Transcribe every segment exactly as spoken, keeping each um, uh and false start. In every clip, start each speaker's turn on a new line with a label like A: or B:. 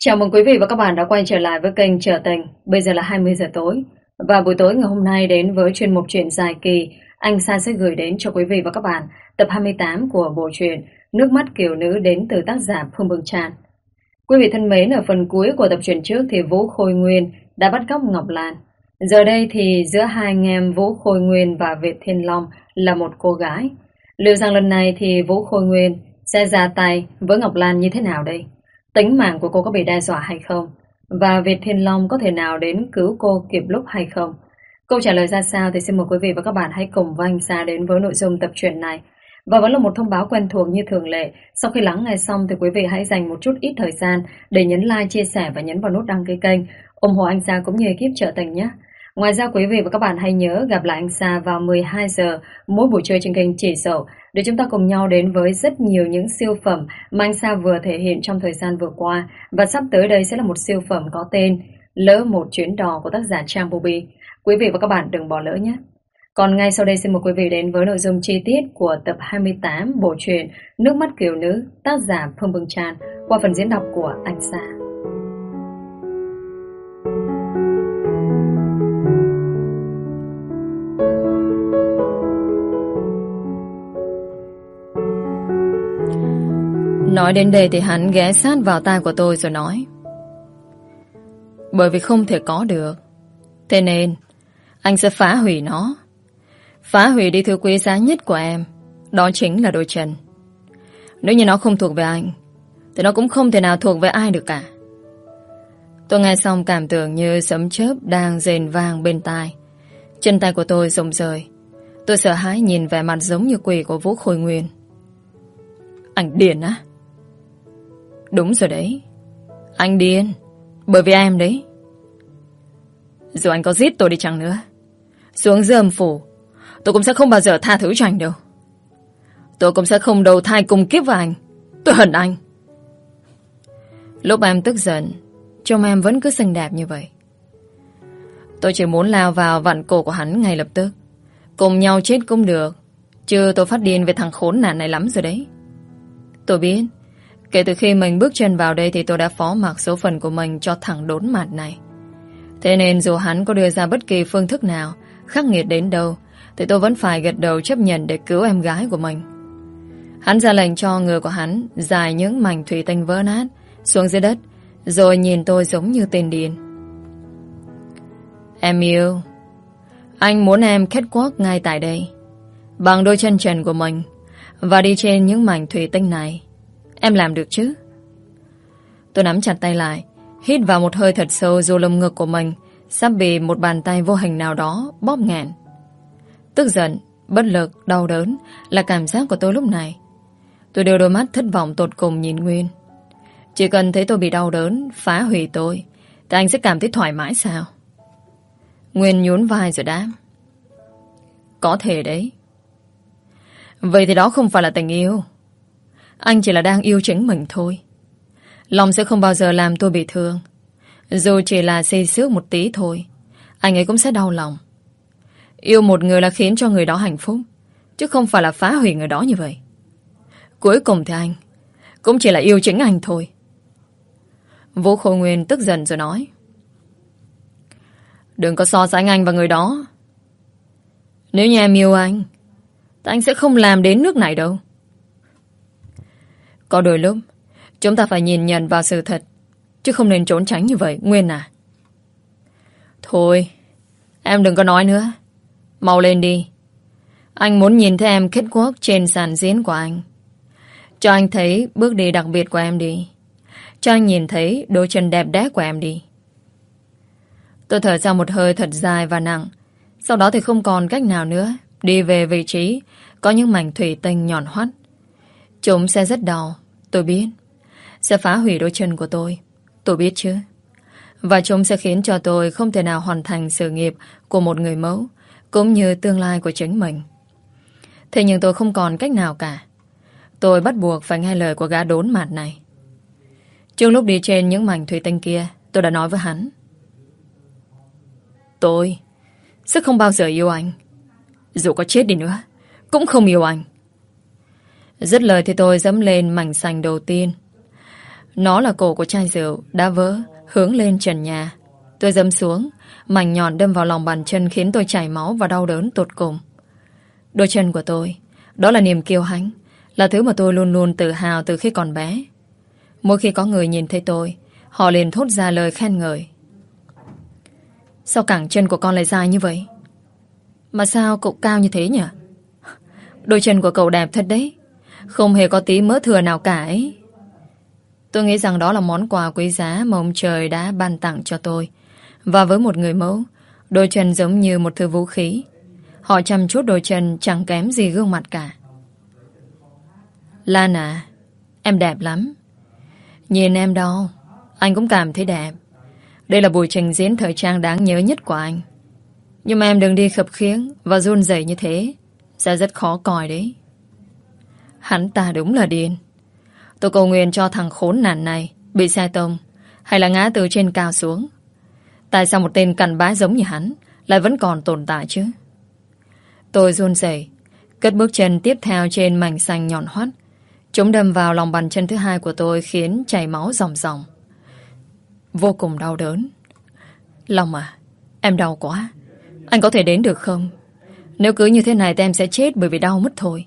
A: Chào mừng quý vị và các bạn đã quay trở lại với kênh Trở Tình. Bây giờ là hai mươi giờ tối. Và buổi tối ngày hôm nay đến với chuyên mục truyện dài kỳ, anh Sa sẽ gửi đến cho quý vị và các bạn tập hai mươi tám của bộ truyện Nước mắt kiều nữ đến từ tác giả Phương Bừng Tràn. Quý vị thân mến, ở phần cuối của tập truyện trước thì Vũ Khôi Nguyên đã bắt cóc Ngọc Lan. Giờ đây thì giữa hai anh em Vũ Khôi Nguyên và Việt Thiên Long là một cô gái. Liệu rằng lần này thì Vũ Khôi Nguyên sẽ ra tay với Ngọc Lan như thế nào đây? Tính mạng của cô có bị đe dọa hay không? Và Việt Thiên Long có thể nào đến cứu cô kịp lúc hay không? Câu trả lời ra sao thì xin mời quý vị và các bạn hãy cùng với anh Sa đến với nội dung tập truyện này. Và vẫn là một thông báo quen thuộc như thường lệ. Sau khi lắng nghe xong thì quý vị hãy dành một chút ít thời gian để nhấn like, chia sẻ và nhấn vào nút đăng ký kênh, ủng hộ anh Sa cũng như ekip Trở Tình nhé. Ngoài ra quý vị và các bạn hãy nhớ gặp lại anh Sa vào mười hai giờ mỗi buổi trưa trên kênh Chỉ Sầu để chúng ta cùng nhau đến với rất nhiều những siêu phẩm mà anh Sa vừa thể hiện trong thời gian vừa qua. Và sắp tới đây sẽ là một siêu phẩm có tên Lỡ Một Chuyến Đò của tác giả Trang Bobby. Quý vị và các bạn đừng bỏ lỡ nhé. Còn ngay sau đây xin mời quý vị đến với nội dung chi tiết của tập hai mươi tám bộ truyện Nước Mắt Kiều Nữ, tác giả Phương Bừng Tràn, qua phần diễn đọc của anh Sa. Nói đến đây thì hắn ghé sát vào tai của tôi rồi nói: bởi vì không thể có được, thế nên anh sẽ phá hủy nó. Phá hủy đi thứ quý giá nhất của em, đó chính là đôi chân. Nếu như nó không thuộc về anh thì nó cũng không thể nào thuộc về ai được cả. Tôi nghe xong cảm tưởng như sấm chớp đang rền vang bên tai. Chân tay của tôi rụng rời. Tôi sợ hãi nhìn vẻ mặt giống như quỷ của Vũ Khôi Nguyên. Anh điên á? Đúng rồi đấy, anh điên. Bởi vì em đấy. Dù anh có giết tôi đi chăng nữa, xuống dưới âm phủ, tôi cũng sẽ không bao giờ tha thứ cho anh đâu. Tôi cũng sẽ không đầu thai cùng kiếp với anh. Tôi hận anh. Lúc em tức giận, trông em vẫn cứ xinh đẹp như vậy. Tôi chỉ muốn lao vào vặn cổ của hắn ngay lập tức. Cùng nhau chết cũng được, chứ tôi phát điên về thằng khốn nạn này lắm rồi đấy. Tôi biết kể từ khi mình bước chân vào đây thì tôi đã phó mặc số phận của mình cho thằng đốn mặt này. Thế nên dù hắn có đưa ra bất kỳ phương thức nào khắc nghiệt đến đâu thì tôi vẫn phải gật đầu chấp nhận để cứu em gái của mình. Hắn ra lệnh cho người của hắn dài những mảnh thủy tinh vỡ nát xuống dưới đất, rồi nhìn tôi giống như tên điên. Em yêu, anh muốn em kết quốc ngay tại đây, bằng đôi chân trần của mình, và đi trên những mảnh thủy tinh này. Em làm được chứ? Tôi nắm chặt tay lại, hít vào một hơi thật sâu dù lồng ngực của mình sắp bị một bàn tay vô hình nào đó bóp nghẹn. Tức giận, bất lực, đau đớn là cảm giác của tôi lúc này. Tôi đưa đôi mắt thất vọng tột cùng nhìn Nguyên. Chỉ cần thấy tôi bị đau đớn, phá hủy tôi, thì anh sẽ cảm thấy thoải mái sao? Nguyên nhún vai rồi đáp: có thể đấy. Vậy thì đó không phải là tình yêu. Anh chỉ là đang yêu chính mình thôi. Lòng sẽ không bao giờ làm tôi bị thương. Dù chỉ là xây xước một tí thôi, anh ấy cũng sẽ đau lòng. Yêu một người là khiến cho người đó hạnh phúc, chứ không phải là phá hủy người đó như vậy. Cuối cùng thì anh cũng chỉ là yêu chính anh thôi. Vũ Khôi Nguyên tức giận rồi nói: đừng có so sánh anh và người đó. Nếu như em yêu anh thì anh sẽ không làm đến nước này đâu. Có đôi lúc chúng ta phải nhìn nhận vào sự thật, chứ không nên trốn tránh như vậy, Nguyên à. Thôi, em đừng có nói nữa. Mau lên đi. Anh muốn nhìn thấy em kết quốc trên sàn diễn của anh. Cho anh thấy bước đi đặc biệt của em đi. Cho anh nhìn thấy đôi chân đẹp đẽ của em đi. Tôi thở ra một hơi thật dài và nặng. Sau đó thì không còn cách nào nữa, đi về vị trí có những mảnh thủy tinh nhọn hoắt. Chúng sẽ rất đau, tôi biết. Sẽ phá hủy đôi chân của tôi, tôi biết chứ. Và chúng sẽ khiến cho tôi không thể nào hoàn thành sự nghiệp của một người mẫu, cũng như tương lai của chính mình. Thế nhưng tôi không còn cách nào cả. Tôi bắt buộc phải nghe lời của gã đốn mặt này. Trước lúc đi trên những mảnh thủy tinh kia, tôi đã nói với hắn: tôi sẽ không bao giờ yêu anh. Dù có chết đi nữa cũng không yêu anh. Dứt lời thì tôi dẫm lên mảnh sành đầu tiên. Nó là cổ của chai rượu đã vỡ, hướng lên trần nhà. Tôi giẫm xuống, mảnh nhọn đâm vào lòng bàn chân khiến tôi chảy máu và đau đớn tột cùng. Đôi chân của tôi, đó là niềm kiêu hãnh, là thứ mà tôi luôn luôn tự hào từ khi còn bé. Mỗi khi có người nhìn thấy tôi, họ liền thốt ra lời khen ngợi. Sao cẳng chân của con lại dài như vậy? Mà sao cậu cao như thế nhỉ? Đôi chân của cậu đẹp thật đấy, không hề có tí mỡ thừa nào cả ấy. Tôi nghĩ rằng đó là món quà quý giá mà ông trời đã ban tặng cho tôi. Và với một người mẫu, đôi chân giống như một thứ vũ khí. Họ chăm chút đôi chân chẳng kém gì gương mặt cả. Lan à, em đẹp lắm. Nhìn em đâu, anh cũng cảm thấy đẹp. Đây là buổi trình diễn thời trang đáng nhớ nhất của anh. Nhưng mà em đừng đi khập khiễng và run rẩy như thế, sẽ rất khó coi đấy. Hắn ta đúng là điên. Tôi cầu nguyện cho thằng khốn nạn này bị xe tông hay là ngã từ trên cao xuống. Tại sao một tên cặn bã giống như hắn lại vẫn còn tồn tại chứ? Tôi run rẩy, cất bước chân tiếp theo trên mảnh xanh nhọn hoắt. Chúng đâm vào lòng bàn chân thứ hai của tôi khiến chảy máu ròng ròng. Vô cùng đau đớn. Long à, em đau quá. Anh có thể đến được không? Nếu cứ như thế này thì em sẽ chết bởi vì đau mất thôi.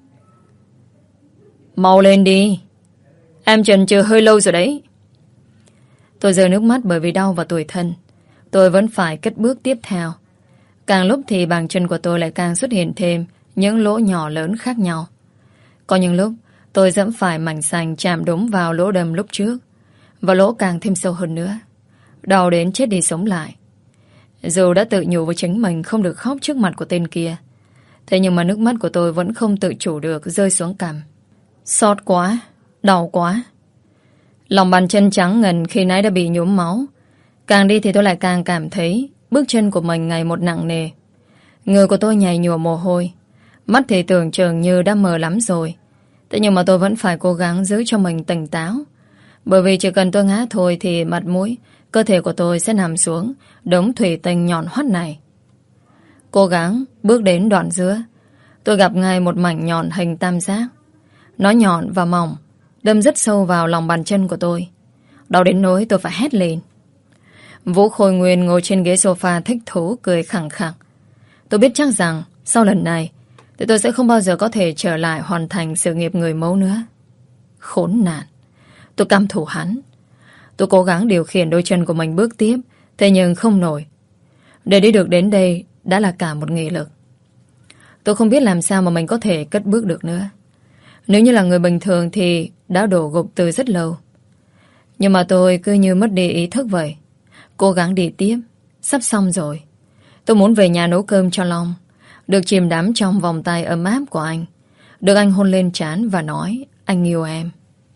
A: Mau lên đi. Em chần chừ hơi lâu rồi đấy. Tôi rơi nước mắt bởi vì đau và tủi thân. Tôi vẫn phải cất bước tiếp theo. Càng lúc thì bàn chân của tôi lại càng xuất hiện thêm những lỗ nhỏ lớn khác nhau. Có những lúc tôi dẫm phải mảnh xanh chạm đúng vào lỗ đâm lúc trước, và lỗ càng thêm sâu hơn nữa. Đau đến chết đi sống lại. Dù đã tự nhủ với chính mình không được khóc trước mặt của tên kia, thế nhưng mà nước mắt của tôi vẫn không tự chủ được rơi xuống cằm. Xót quá, đau quá. Lòng bàn chân trắng ngần khi nãy đã bị nhuốm máu. Càng đi thì tôi lại càng cảm thấy bước chân của mình ngày một nặng nề. Người của tôi nhầy nhụa mồ hôi. Mắt thì tưởng chừng như đã mờ lắm rồi. Thế nhưng mà tôi vẫn phải cố gắng giữ cho mình tỉnh táo. Bởi vì chỉ cần tôi ngã thôi thì mặt mũi, cơ thể của tôi sẽ nằm xuống đống thủy tinh nhọn hoắt này. Cố gắng bước đến đoạn giữa, tôi gặp ngay một mảnh nhọn hình tam giác. Nó nhọn và mỏng, đâm rất sâu vào lòng bàn chân của tôi. Đau đến nỗi tôi phải hét lên. Vũ Khôi Nguyên ngồi trên ghế sofa thích thú cười khẳng khặc. Tôi biết chắc rằng sau lần này thì tôi sẽ không bao giờ có thể trở lại hoàn thành sự nghiệp người mẫu nữa. Khốn nạn. Tôi căm thù hắn. Tôi cố gắng điều khiển đôi chân của mình bước tiếp, thế nhưng không nổi. Để đi được đến đây đã là cả một nghị lực. Tôi không biết làm sao mà mình có thể cất bước được nữa. Nếu như là người bình thường thì đã đổ gục từ rất lâu. Nhưng mà tôi cứ như mất đi ý thức vậy. Cố gắng đi tiếp. Sắp xong rồi. Tôi muốn về nhà nấu cơm cho Long, được chìm đắm trong vòng tay ấm áp của anh, được anh hôn lên trán và nói anh yêu em.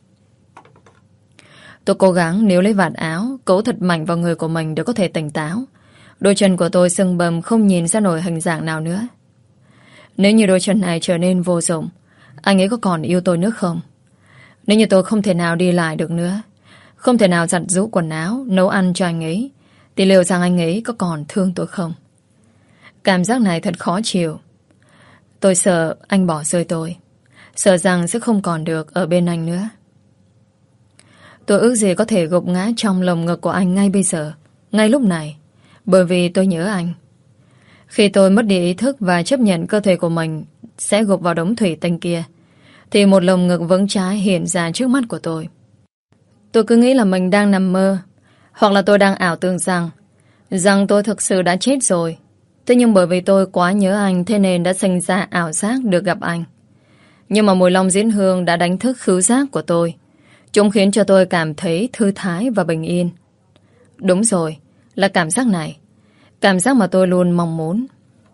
A: Tôi cố gắng níu lấy vạt áo, cố thật mạnh vào người của mình để có thể tỉnh táo. Đôi chân của tôi sưng bầm không nhìn ra nổi hình dạng nào nữa. Nếu như đôi chân này trở nên vô dụng, anh ấy có còn yêu tôi nữa không? Nếu như tôi không thể nào đi lại được nữa, không thể nào giặt giũ quần áo, nấu ăn cho anh ấy, thì liệu rằng anh ấy có còn thương tôi không? Cảm giác này thật khó chịu. Tôi sợ anh bỏ rơi tôi, sợ rằng sẽ không còn được ở bên anh nữa. Tôi ước gì có thể gục ngã trong lồng ngực của anh ngay bây giờ, ngay lúc này, bởi vì tôi nhớ anh. Khi tôi mất đi ý thức và chấp nhận cơ thể của mình sẽ gục vào đống thủy tinh kia, thì một lồng ngực vững chãi hiện ra trước mắt của tôi. Tôi cứ nghĩ là mình đang nằm mơ, hoặc là tôi đang ảo tưởng rằng Rằng tôi thực sự đã chết rồi. Thế nhưng bởi vì tôi quá nhớ anh, thế nên đã sinh ra ảo giác được gặp anh. Nhưng mà mùi long diễn hương đã đánh thức khứu giác của tôi. Chúng khiến cho tôi cảm thấy thư thái và bình yên. Đúng rồi, là cảm giác này. Cảm giác mà tôi luôn mong muốn.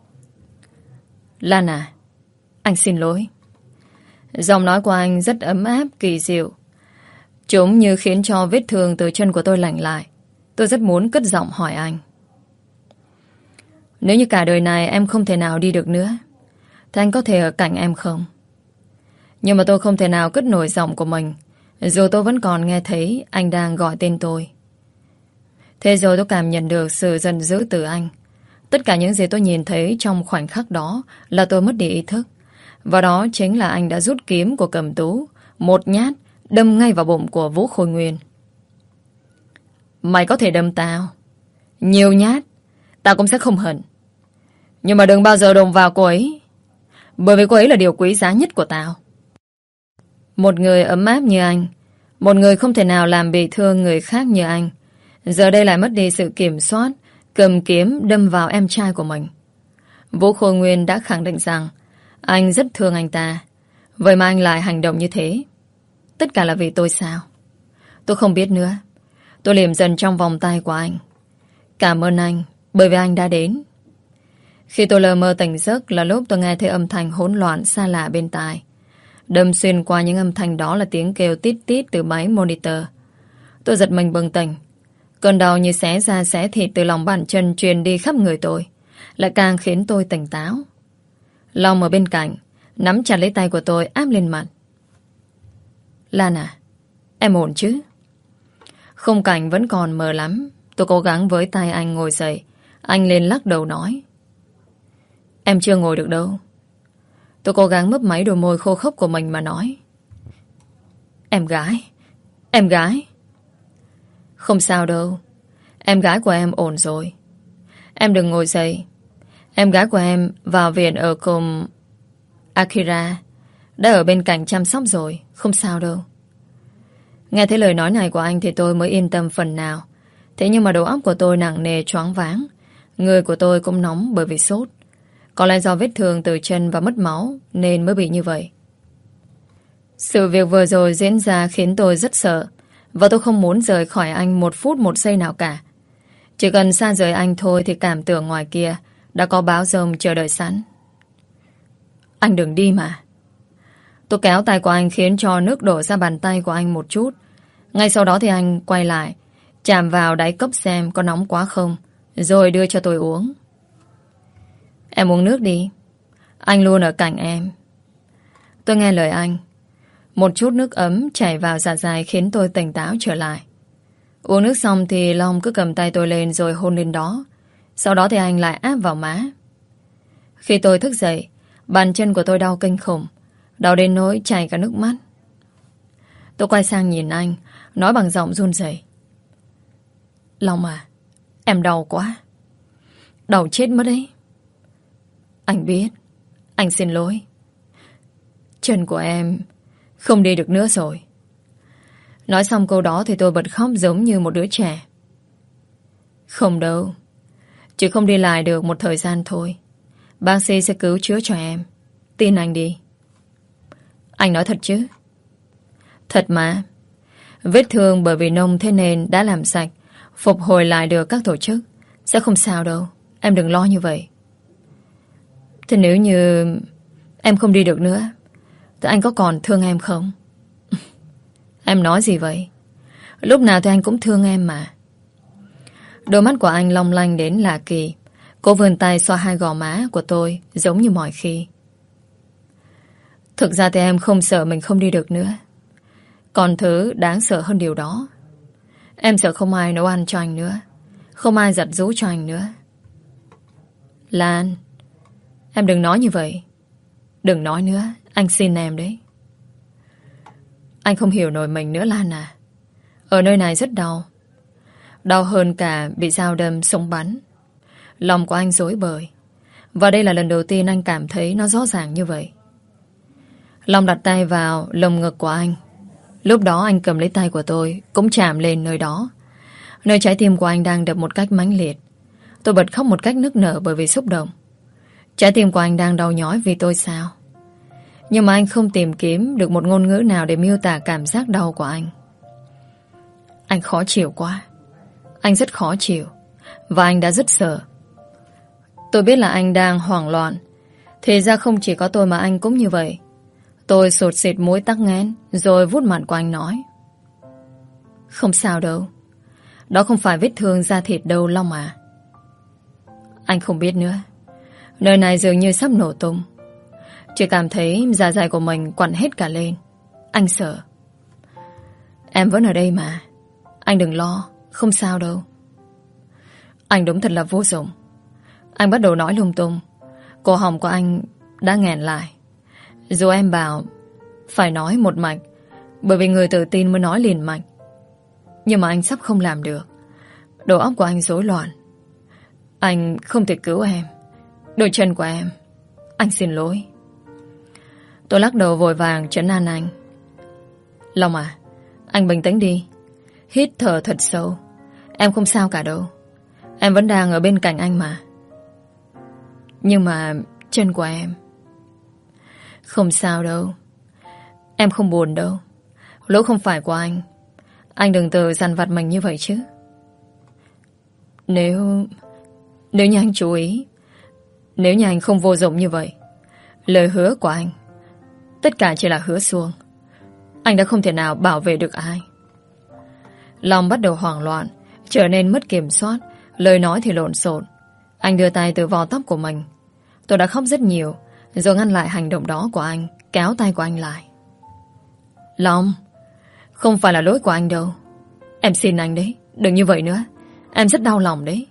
A: Lan à, anh xin lỗi. Giọng nói của anh rất ấm áp, kỳ diệu. Chúng như khiến cho vết thương từ chân của tôi lành lại. Tôi rất muốn cất giọng hỏi anh. Nếu như cả đời này em không thể nào đi được nữa, thì anh có thể ở cạnh em không? Nhưng mà tôi không thể nào cất nổi giọng của mình, dù tôi vẫn còn nghe thấy anh đang gọi tên tôi. Thế rồi tôi cảm nhận được sự giận dữ từ anh. Tất cả những gì tôi nhìn thấy trong khoảnh khắc đó là tôi mất đi ý thức. Và đó chính là anh đã rút kiếm của Cẩm Tú, một nhát đâm ngay vào bụng của Vũ Khôi Nguyên. Mày có thể đâm tao nhiều nhát, tao cũng sẽ không hận. Nhưng mà đừng bao giờ đụng vào cô ấy, bởi vì cô ấy là điều quý giá nhất của tao. Một người ấm áp như anh, một người không thể nào làm bị thương người khác như anh, giờ đây lại mất đi sự kiểm soát, cầm kiếm đâm vào em trai của mình. Vũ Khôi Nguyên đã khẳng định rằng anh rất thương anh ta, vậy mà anh lại hành động như thế. Tất cả là vì tôi sao? Tôi không biết nữa. Tôi liệm dần trong vòng tay của anh. Cảm ơn anh, bởi vì anh đã đến. Khi tôi lờ mơ tỉnh giấc là lúc tôi nghe thấy âm thanh hỗn loạn xa lạ bên tai. Đâm xuyên qua những âm thanh đó là tiếng kêu tít tít từ máy monitor. Tôi giật mình bừng tỉnh. Cơn đau như xé da xé thịt từ lòng bàn chân truyền đi khắp người tôi, lại càng khiến tôi tỉnh táo. Long ở bên cạnh nắm chặt lấy tay của tôi áp lên mặt. Lan à, em ổn chứ? Khung cảnh vẫn còn mờ lắm. Tôi cố gắng với tay anh ngồi dậy. Anh lên lắc đầu nói: Em chưa ngồi được đâu. Tôi cố gắng mấp máy đôi môi khô khốc của mình mà nói: Em gái, em gái. Không sao đâu, em gái của em ổn rồi. Em đừng ngồi dậy. Em gái của em vào viện ở cùng Akira, đã ở bên cạnh chăm sóc rồi, không sao đâu. Nghe thấy lời nói này của anh thì tôi mới yên tâm phần nào. Thế nhưng mà đầu óc của tôi nặng nề choáng váng. Người của tôi cũng nóng bởi vì sốt. Có lẽ do vết thương từ chân và mất máu nên mới bị như vậy. Sự việc vừa rồi diễn ra khiến tôi rất sợ, và tôi không muốn rời khỏi anh một phút một giây nào cả. Chỉ cần xa rời anh thôi thì cảm tưởng ngoài kia đã có báo rông chờ đợi sẵn. Anh đừng đi mà. Tôi kéo tay của anh khiến cho nước đổ ra bàn tay của anh một chút. Ngay sau đó thì anh quay lại, chạm vào đáy cốc xem có nóng quá không, rồi đưa cho tôi uống. Em uống nước đi, anh luôn ở cạnh em. Tôi nghe lời anh. Một chút nước ấm chảy vào dạ dày khiến tôi tỉnh táo trở lại. Uống nước xong thì Long cứ cầm tay tôi lên rồi hôn lên đó. Sau đó thì anh lại áp vào má. Khi tôi thức dậy, bàn chân của tôi đau kinh khủng, đau đến nỗi chảy cả nước mắt. Tôi quay sang nhìn anh, nói bằng giọng run rẩy: Long à, em đau quá. Đau chết mất đấy. Anh biết, anh xin lỗi. Chân của em không đi được nữa rồi. Nói xong câu đó thì tôi bật khóc giống như một đứa trẻ. Không đâu, chỉ không đi lại được một thời gian thôi. Bác sĩ sẽ cứu chữa cho em. Tin anh đi. Anh nói thật chứ? Thật mà. Vết thương bởi vì nông thế nên đã làm sạch, phục hồi lại được các tổ chức. Sẽ không sao đâu, em đừng lo như vậy. Thế nếu như em không đi được nữa thì anh có còn thương em không? Em nói gì vậy? Lúc nào thì anh cũng thương em mà. Đôi mắt của anh long lanh đến lạ kỳ. Cô vươn tay xoa hai gò má của tôi giống như mọi khi. Thực ra thì em không sợ mình không đi được nữa. Còn thứ đáng sợ hơn điều đó, em sợ không ai nấu ăn cho anh nữa, không ai giặt giũ cho anh nữa. Lan, em đừng nói như vậy. Đừng nói nữa, anh xin em đấy. Anh không hiểu nổi mình nữa Lan à. Ở nơi này rất đau. Đau hơn cả bị dao đâm súng bắn. Lòng của anh rối bời. Và đây là lần đầu tiên anh cảm thấy nó rõ ràng như vậy. Long đặt tay vào lồng ngực của anh. Lúc đó anh cầm lấy tay của tôi, cũng chạm lên nơi đó, nơi trái tim của anh đang đập một cách mãnh liệt. Tôi bật khóc một cách nức nở bởi vì xúc động. Trái tim của anh đang đau nhói vì tôi sao? Nhưng mà anh không tìm kiếm được một ngôn ngữ nào để miêu tả cảm giác đau của anh. Anh khó chịu quá. Anh rất khó chịu. Và anh đã rất sợ. Tôi biết là anh đang hoảng loạn. Thì ra không chỉ có tôi mà anh cũng như vậy. Tôi sụt xịt mũi tắc nghẽn, rồi vuốt mặt của anh nói: Không sao đâu. Đó không phải vết thương da thịt đâu Long à. Anh không biết nữa. Nơi này dường như sắp nổ tung. Chỉ cảm thấy da dày của mình quặn hết cả lên. Anh sợ. Em vẫn ở đây mà. Anh đừng lo. Không sao đâu. Anh đúng thật là vô dụng. Anh bắt đầu nói lung tung. Cổ họng của anh đã nghẹn lại. Dù em bảo phải nói một mạch, Bởi vì người tự tin mới nói liền mạnh. Nhưng mà anh sắp không làm được. Đầu óc của anh rối loạn. Anh không thể cứu em. Đôi chân của em, anh xin lỗi. Tôi lắc đầu vội vàng trấn an anh. Long à, anh bình tĩnh đi. Hít thở thật sâu. Em không sao cả đâu. Em vẫn đang ở bên cạnh anh mà. Nhưng mà chân của em. Không sao đâu. Em không buồn đâu. Lỗi không phải của anh. Anh đừng tự dằn vặt mình như vậy chứ. Nếu Nếu như anh chú ý, nếu như anh không vô dụng như vậy, lời hứa của anh tất cả chỉ là hứa suông. Anh đã không thể nào bảo vệ được ai. Long bắt đầu hoảng loạn, trở nên mất kiểm soát, lời nói thì lộn xộn. Anh đưa tay từ vò tóc của mình. Tôi đã khóc rất nhiều, rồi ngăn lại hành động đó của anh, kéo tay của anh lại. Long, không phải là lỗi của anh đâu. Em xin anh đấy, đừng như vậy nữa. Em rất đau lòng đấy.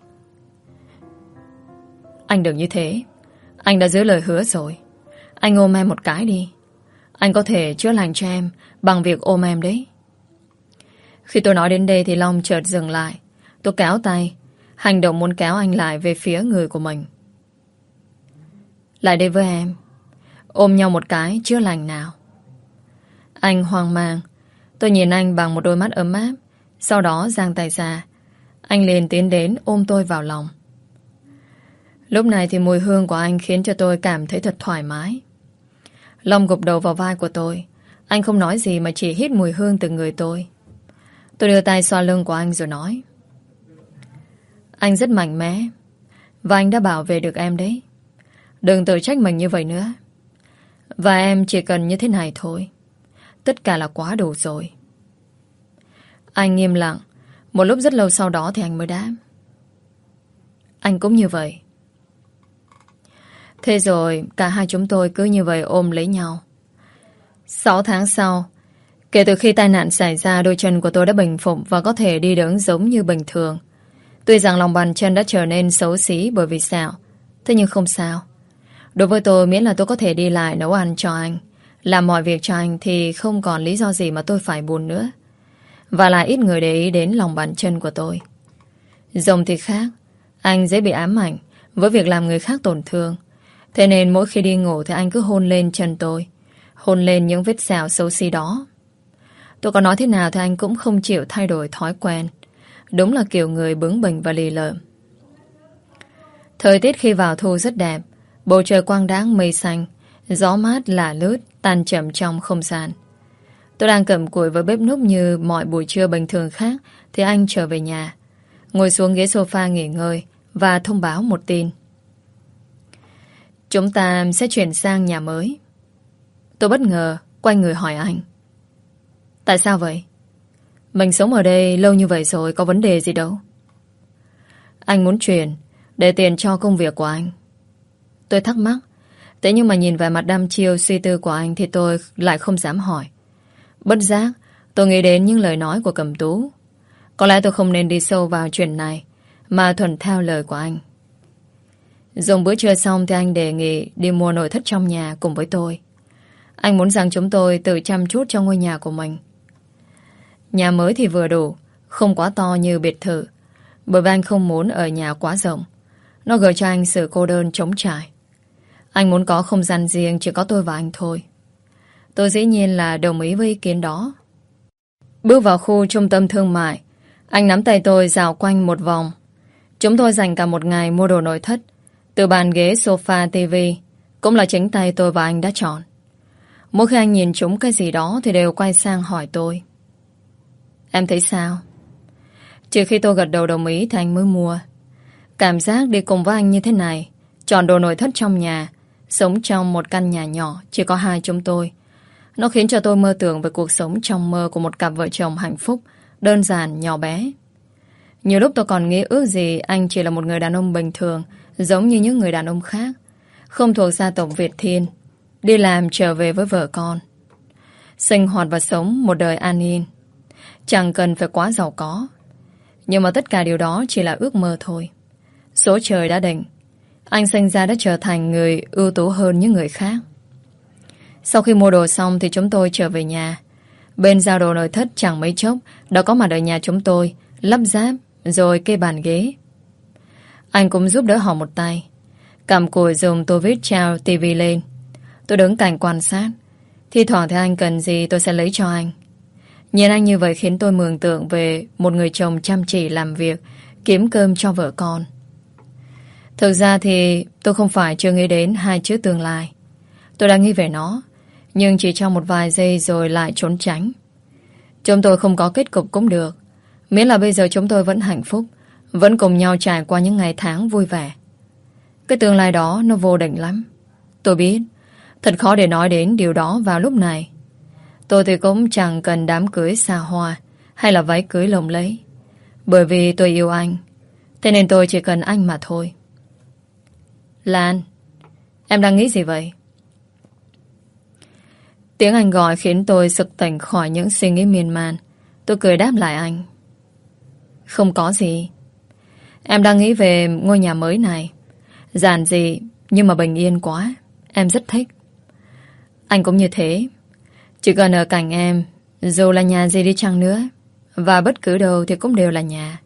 A: Anh đừng như thế. Anh đã giữ lời hứa rồi. Anh ôm em một cái đi. Anh có thể chữa lành cho em bằng việc ôm em đấy. Khi tôi nói đến đây thì Long chợt dừng lại. Tôi kéo tay, hành động muốn kéo anh lại về phía người của mình. Lại đây với em. Ôm nhau một cái chữa lành nào. Anh hoang mang. Tôi nhìn anh bằng một đôi mắt ấm áp. Sau đó giang tay ra. Anh liền tiến đến ôm tôi vào lòng. Lúc này thì mùi hương của anh khiến cho tôi cảm thấy thật thoải mái. Long gục đầu vào vai của tôi. Anh không nói gì mà chỉ hít mùi hương từ người tôi. Tôi đưa tay xoa lưng của anh rồi nói. Anh rất mạnh mẽ. Và anh đã bảo vệ được em đấy. Đừng tự trách mình như vậy nữa. Và em chỉ cần như thế này thôi. Tất cả là quá đủ rồi. Anh im lặng. Một lúc rất lâu sau đó thì anh mới đáp. Anh cũng như vậy. Thế rồi cả hai chúng tôi cứ như vậy ôm lấy nhau. Sáu tháng sau, kể từ khi tai nạn xảy ra, đôi chân của tôi đã bình phục và có thể đi đứng giống như bình thường. Tuy rằng lòng bàn chân đã trở nên xấu xí bởi vì sẹo, thế nhưng không sao. Đối với tôi, miễn là tôi có thể đi lại nấu ăn cho anh, làm mọi việc cho anh, thì không còn lý do gì mà tôi phải buồn nữa. Và lại ít người để ý đến lòng bàn chân của tôi. Rồng thì khác. Anh dễ bị ám ảnh với việc làm người khác tổn thương. Thế nên mỗi khi đi ngủ thì anh cứ hôn lên chân tôi, hôn lên những vết sẹo xấu xí đó. Tôi có nói thế nào thì anh cũng không chịu thay đổi thói quen. Đúng là kiểu người bướng bỉnh và lì lợm. Thời tiết khi vào thu rất đẹp. Bầu trời quang đãng mây xanh, gió mát lả lướt tan chậm trong không gian. Tôi đang cầm cùi với bếp núc như mọi buổi trưa bình thường khác thì anh trở về nhà, ngồi xuống ghế sofa nghỉ ngơi và thông báo một tin. Chúng ta sẽ chuyển sang nhà mới. Tôi bất ngờ quay người hỏi anh. Tại sao vậy? Mình sống ở đây lâu như vậy rồi, có vấn đề gì đâu. Anh muốn chuyển để tiền cho công việc của anh. Tôi thắc mắc. Thế nhưng mà nhìn về mặt đăm chiêu suy tư của anh thì tôi lại không dám hỏi. Bất giác tôi nghĩ đến những lời nói của Cẩm Tú. Có lẽ tôi không nên đi sâu vào chuyện này, mà thuận theo lời của anh. Dùng bữa trưa xong thì anh đề nghị đi mua nội thất trong nhà cùng với tôi. Anh muốn rằng chúng tôi tự chăm chút cho ngôi nhà của mình. Nhà mới thì vừa đủ, không quá to như biệt thự, bởi vì anh không muốn ở nhà quá rộng. Nó gợi cho anh sự cô đơn trống trải. Anh muốn có không gian riêng chỉ có tôi và anh thôi. Tôi dĩ nhiên là đồng ý với ý kiến đó. Bước vào khu trung tâm thương mại, anh nắm tay tôi dạo quanh một vòng. Chúng tôi dành cả một ngày mua đồ nội thất. Từ bàn ghế, sofa, tivi cũng là chính tay tôi và anh đã chọn. Mỗi khi anh nhìn chúng cái gì đó thì đều quay sang hỏi tôi. Em thấy sao? Trừ khi tôi gật đầu đồng ý thì anh mới mua. Cảm giác đi cùng với anh như thế này, chọn đồ nội thất trong nhà, sống trong một căn nhà nhỏ chỉ có hai chúng tôi, nó khiến cho tôi mơ tưởng về cuộc sống trong mơ của một cặp vợ chồng hạnh phúc, đơn giản, nhỏ bé. Nhiều lúc tôi còn nghĩ ước gì anh chỉ là một người đàn ông bình thường, giống như những người đàn ông khác, không thuộc gia tộc Việt Thiên, đi làm trở về với vợ con, sinh hoạt và sống một đời an yên, chẳng cần phải quá giàu có. Nhưng mà tất cả điều đó chỉ là ước mơ thôi. Số trời đã định, anh sinh ra đã trở thành người ưu tú hơn những người khác. Sau khi mua đồ xong thì chúng tôi trở về nhà. Bên giao đồ nội thất chẳng mấy chốc đã có mặt ở nhà chúng tôi, lắp ráp rồi kê bàn ghế. Anh cũng giúp đỡ họ một tay, cầm cùi dùng tô vít treo tivi lên. Tôi đứng cạnh quan sát. Thi thoảng thì anh cần gì tôi sẽ lấy cho anh. Nhìn anh như vậy khiến tôi mường tượng về một người chồng chăm chỉ làm việc, kiếm cơm cho vợ con. Thực ra thì tôi không phải chưa nghĩ đến hai chữ tương lai. Tôi đã nghĩ về nó, nhưng chỉ trong một vài giây rồi lại trốn tránh. Chúng tôi không có kết cục cũng được, miễn là bây giờ chúng tôi vẫn hạnh phúc, vẫn cùng nhau trải qua những ngày tháng vui vẻ. Cái tương lai đó nó vô định lắm. Tôi biết, thật khó để nói đến điều đó vào lúc này. Tôi thì cũng chẳng cần đám cưới xa hoa hay là váy cưới lộng lẫy, bởi vì tôi yêu anh. Thế nên tôi chỉ cần anh mà thôi. Lan, em đang nghĩ gì vậy? Tiếng anh gọi khiến tôi sực tỉnh khỏi những suy nghĩ miên man. Tôi cười đáp lại anh. Không có gì. Em đang nghĩ về ngôi nhà mới này. Giản dị nhưng mà bình yên quá. Em rất thích. Anh cũng như thế. Chỉ cần ở cạnh em, dù là nhà gì đi chăng nữa, và bất cứ đâu thì cũng đều là nhà.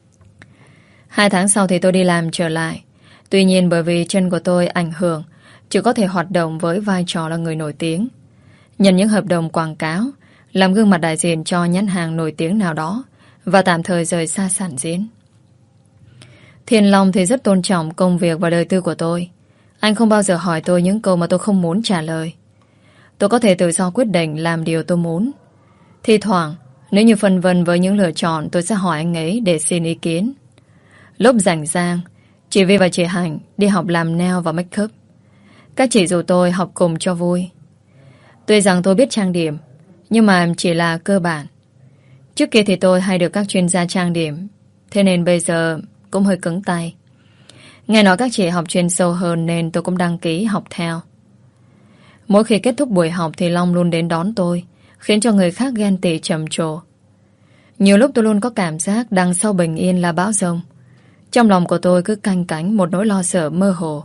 A: Hai tháng sau thì tôi đi làm trở lại. Tuy nhiên bởi vì chân của tôi ảnh hưởng, chỉ có thể hoạt động với vai trò là người nổi tiếng, nhận những hợp đồng quảng cáo, làm gương mặt đại diện cho nhãn hàng nổi tiếng nào đó, và tạm thời rời xa sản diễn. Thiên Long thì rất tôn trọng công việc và đời tư của tôi. Anh không bao giờ hỏi tôi những câu mà tôi không muốn trả lời. Tôi có thể tự do quyết định làm điều tôi muốn. Thi thoảng, nếu như phân vân với những lựa chọn, tôi sẽ hỏi anh ấy để xin ý kiến. Lúc rảnh rang, chị Vi và chị Hạnh đi học làm nail và make up. Các chị rủ tôi học cùng cho vui. Tuy rằng tôi biết trang điểm, nhưng mà chỉ là cơ bản. Trước kia thì tôi hay được các chuyên gia trang điểm, thế nên bây giờ cũng hơi cứng tay. Nghe nói các chị học chuyên sâu hơn nên tôi cũng đăng ký học theo. Mỗi khi kết thúc buổi học thì Long luôn đến đón tôi, khiến cho người khác ghen tị trầm trồ. Nhiều lúc tôi luôn có cảm giác đằng sau bình yên là bão giông. Trong lòng của tôi cứ canh cánh một nỗi lo sợ mơ hồ.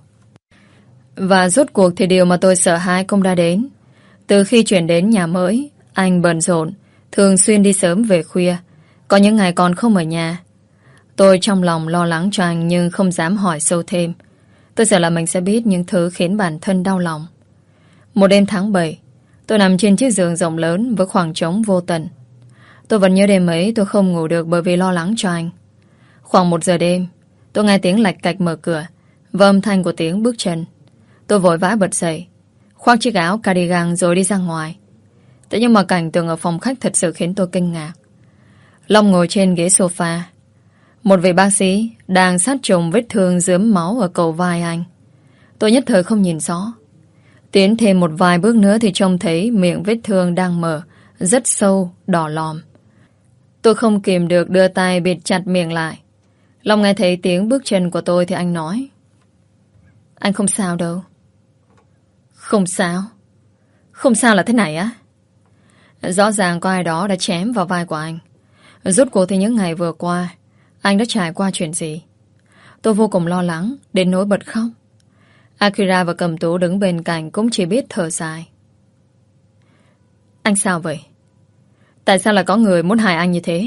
A: Và rốt cuộc thì điều mà tôi sợ hãi cũng đã đến. Từ khi chuyển đến nhà mới, anh bận rộn, thường xuyên đi sớm về khuya, có những ngày còn không ở nhà. Tôi trong lòng lo lắng cho anh nhưng không dám hỏi sâu thêm. Tôi sợ là mình sẽ biết những thứ khiến bản thân đau lòng. Một đêm tháng bảy, tôi nằm trên chiếc giường rộng lớn với khoảng trống vô tận. Tôi vẫn nhớ đêm ấy tôi không ngủ được bởi vì lo lắng cho anh. Khoảng một giờ đêm, tôi nghe tiếng lạch cạch mở cửa và âm thanh của tiếng bước chân. Tôi vội vã bật dậy, khoác chiếc áo cardigan rồi đi ra ngoài. Thế nhưng mà cảnh tượng ở phòng khách thật sự khiến tôi kinh ngạc. Long ngồi trên ghế sofa. Một vị bác sĩ đang sát trùng vết thương rớm máu ở cầu vai anh. Tôi nhất thời không nhìn rõ. Tiến thêm một vài bước nữa thì trông thấy miệng vết thương đang mở, rất sâu, đỏ lòm. Tôi không kìm được đưa tay bịt chặt miệng lại. Long nghe thấy tiếng bước chân của tôi thì anh nói: Anh không sao đâu. Không sao? Không sao là thế này á? Rõ ràng có ai đó đã chém vào vai của anh. Rốt cuộc thì những ngày vừa qua anh đã trải qua chuyện gì? Tôi vô cùng lo lắng đến nỗi bật khóc. Akira và Cẩm Tú đứng bên cạnh cũng chỉ biết thở dài. Anh sao vậy? Tại sao lại có người muốn hại anh như thế?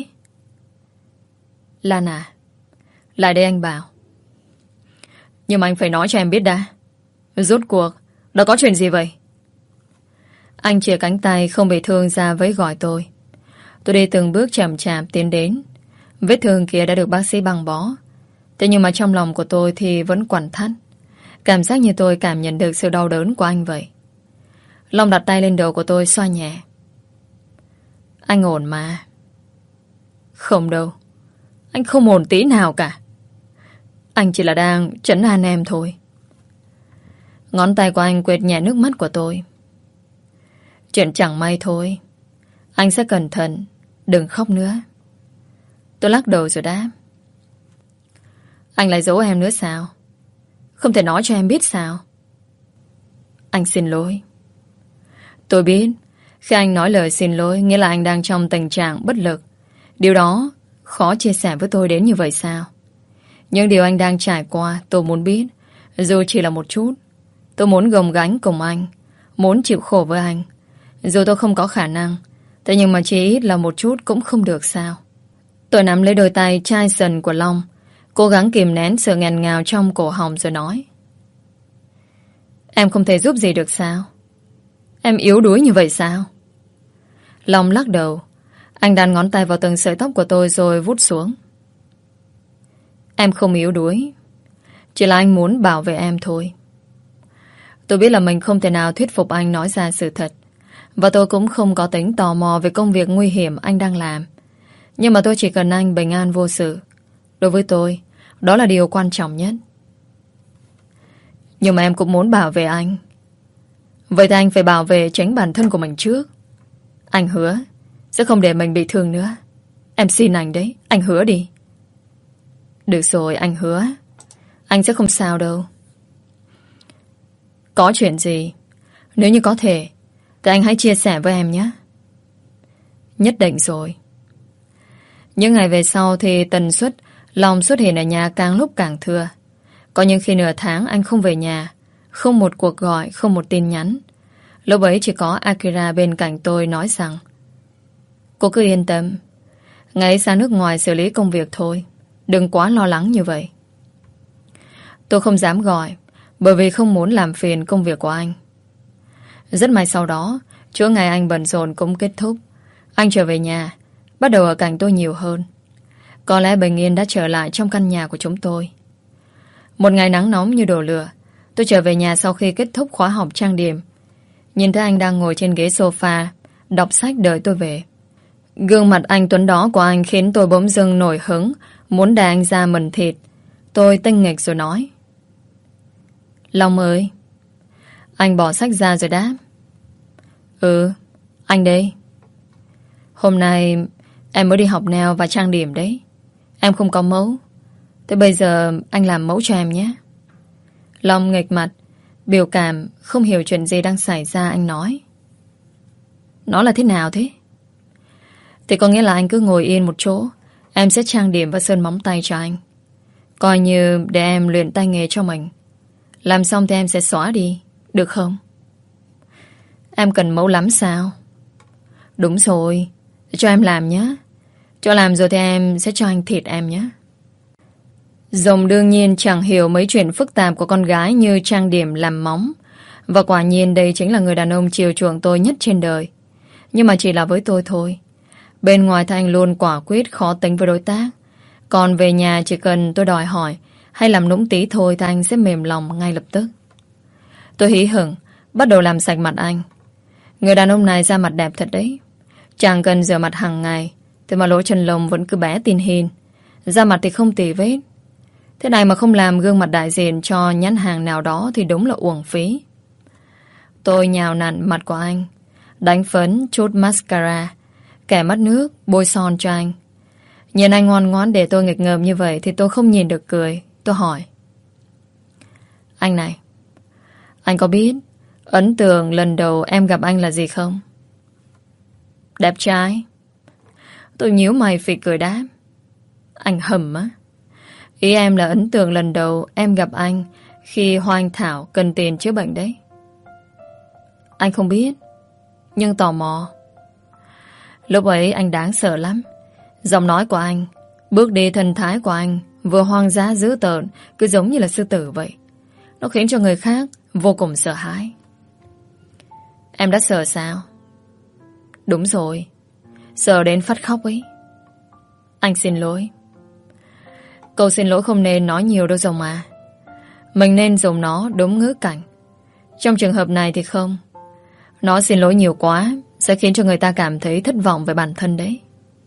A: Lan à, lại đây anh bảo. Nhưng mà anh phải nói cho em biết đã. Rốt cuộc đó có chuyện gì vậy? Anh chìa cánh tay không bị thương ra với gọi tôi. Tôi đi từng bước chậm chạp tiến đến. Vết thương kia đã được bác sĩ băng bó. Thế nhưng mà trong lòng của tôi thì vẫn quặn thắt. Cảm giác như tôi cảm nhận được sự đau đớn của anh vậy. Long đặt tay lên đầu của tôi xoa nhẹ. Anh ổn mà. Không đâu. Anh không ổn tí nào cả. Anh chỉ là đang trấn an em thôi. Ngón tay của anh quệt nhẹ nước mắt của tôi. Chuyện chẳng may thôi. Anh sẽ cẩn thận. Đừng khóc nữa. Tôi lắc đầu rồi đáp. Anh lại giấu em nữa sao? Không thể nói cho em biết sao? Anh xin lỗi. Tôi biết khi anh nói lời xin lỗi nghĩa là anh đang trong tình trạng bất lực. Điều đó khó chia sẻ với tôi đến như vậy sao? Nhưng điều anh đang trải qua tôi muốn biết. Dù chỉ là một chút. Tôi muốn gồng gánh cùng anh, muốn chịu khổ với anh. Dù tôi không có khả năng, Thế nhưng mà chỉ ít là một chút cũng không được sao? Tôi nắm lấy đôi tay chai sần của Long, cố gắng kìm nén sự nghẹn ngào trong cổ họng rồi nói: Em không thể giúp gì được sao? Em yếu đuối như vậy sao? Long lắc đầu. Anh đặt ngón tay vào từng sợi tóc của tôi rồi vút xuống. Em không yếu đuối, chỉ là anh muốn bảo vệ em thôi. Tôi biết là mình không thể nào thuyết phục anh nói ra sự thật, và tôi cũng không có tính tò mò về công việc nguy hiểm anh đang làm. Nhưng mà tôi chỉ cần anh bình an vô sự. Đối với tôi, đó là điều quan trọng nhất. Nhưng mà em cũng muốn bảo vệ anh. Vậy thì anh phải bảo vệ chính bản thân của mình trước. Anh hứa sẽ không để mình bị thương nữa. Em xin anh đấy, anh hứa đi. Được rồi, anh hứa. Anh sẽ không sao đâu. Có chuyện gì, nếu như có thể, thì anh hãy chia sẻ với em nhé. Nhất định rồi. Những ngày về sau thì tần suất Long xuất hiện ở nhà càng lúc càng thưa. Có những khi nửa tháng anh không về nhà, không một cuộc gọi, không một tin nhắn. Lúc ấy chỉ có Akira bên cạnh tôi nói rằng: Cô cứ yên tâm, ngày ấy ra nước ngoài xử lý công việc thôi, đừng quá lo lắng như vậy. Tôi không dám gọi, bởi vì không muốn làm phiền công việc của anh. Rất may sau đó, chuỗi ngày anh bận rộn cũng kết thúc. Anh trở về nhà, bắt đầu ở cạnh tôi nhiều hơn. Có lẽ bình yên đã trở lại trong căn nhà của chúng tôi. Một ngày nắng nóng như đổ lửa, tôi trở về nhà sau khi kết thúc khóa học trang điểm. Nhìn thấy anh đang ngồi trên ghế sofa, đọc sách đợi tôi về. Gương mặt anh tuấn đó của anh khiến tôi bỗng dưng nổi hứng, muốn đè anh ra mần thịt. Tôi tinh nghịch rồi nói: Long ơi. Anh bỏ sách ra rồi đáp: Ừ, anh đây. Hôm nay em mới đi học nail và trang điểm đấy. Em không có mẫu, thế bây giờ anh làm mẫu cho em nhé. Long nghịch mặt, biểu cảm không hiểu chuyện gì đang xảy ra. Anh nói: Nó là thế nào thế? Thì có nghĩa là anh cứ ngồi yên một chỗ, em sẽ trang điểm và sơn móng tay cho anh, coi như để em luyện tay nghề cho mình. Làm xong thì em sẽ xóa đi, được không? Em cần mẫu lắm sao? Đúng rồi, cho em làm nhé. Cho làm rồi thì em sẽ cho anh thịt em nhé. Rồng đương nhiên chẳng hiểu mấy chuyện phức tạp của con gái như trang điểm làm móng. Và quả nhiên đây chính là người đàn ông chiều chuộng tôi nhất trên đời. Nhưng mà chỉ là với tôi thôi. Bên ngoài thì anh luôn quả quyết khó tính với đối tác. Còn về nhà chỉ cần tôi đòi hỏi hay làm nũng tí thôi thì anh sẽ mềm lòng ngay lập tức. Tôi hí hửng bắt đầu làm sạch mặt anh. Người đàn ông này da mặt đẹp thật đấy. Chẳng cần rửa mặt hàng ngày, thế mà lỗ chân lông vẫn cứ bé tin hin. Da mặt thì không tì vết. Thế này mà không làm gương mặt đại diện cho nhãn hàng nào đó thì đúng là uổng phí. Tôi nhào nặn mặt của anh, đánh phấn, chút mascara, kẻ mắt nước, bôi son cho anh. Nhìn anh ngoan ngoãn để tôi nghịch ngợm như vậy thì tôi không nhìn được cười. Tôi hỏi: Anh này, anh có biết ấn tượng lần đầu em gặp anh là gì không? Đẹp trai. Tôi nhíu mày phì cười đáp: Anh hầm á. Ý em là ấn tượng lần đầu em gặp anh khi Hoa Anh Thảo cần tiền chữa bệnh đấy. Anh không biết, nhưng tò mò. Lúc ấy anh đáng sợ lắm. Giọng nói của anh, bước đi thần thái của anh vừa hoang dã dữ tợn, cứ giống như là sư tử vậy. Nó khiến cho người khác vô cùng sợ hãi. Em đã sợ sao? Đúng rồi, sợ đến phát khóc ấy. Anh xin lỗi. Câu xin lỗi không nên nói nhiều đâu Rồng à. Mình nên dùng nó đúng ngữ cảnh. Trong trường hợp này thì không. Nó xin lỗi nhiều quá sẽ khiến cho người ta cảm thấy thất vọng về bản thân đấy.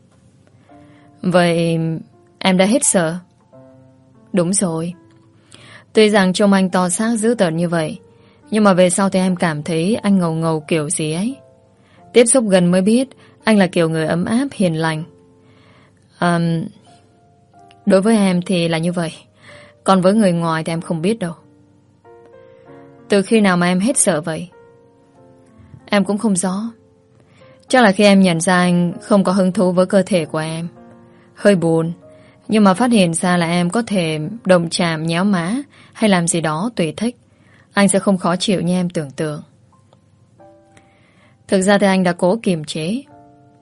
A: Vậy em đã hết sợ? Đúng rồi. Tuy rằng trông anh to xác dữ tợn như vậy, nhưng mà về sau thì em cảm thấy anh ngầu ngầu kiểu gì ấy. Tiếp xúc gần mới biết anh là kiểu người ấm áp hiền lành. um, Đối với em thì là như vậy, còn với người ngoài thì em không biết đâu. Từ khi nào mà em hết sợ vậy? Em cũng không rõ. Chắc là khi em nhận ra anh không có hứng thú với cơ thể của em. Hơi buồn, nhưng mà phát hiện ra là em có thể đồng chạm, nhéo má hay làm gì đó tùy thích, anh sẽ không khó chịu như em tưởng tượng. Thực ra thì anh đã cố kiềm chế.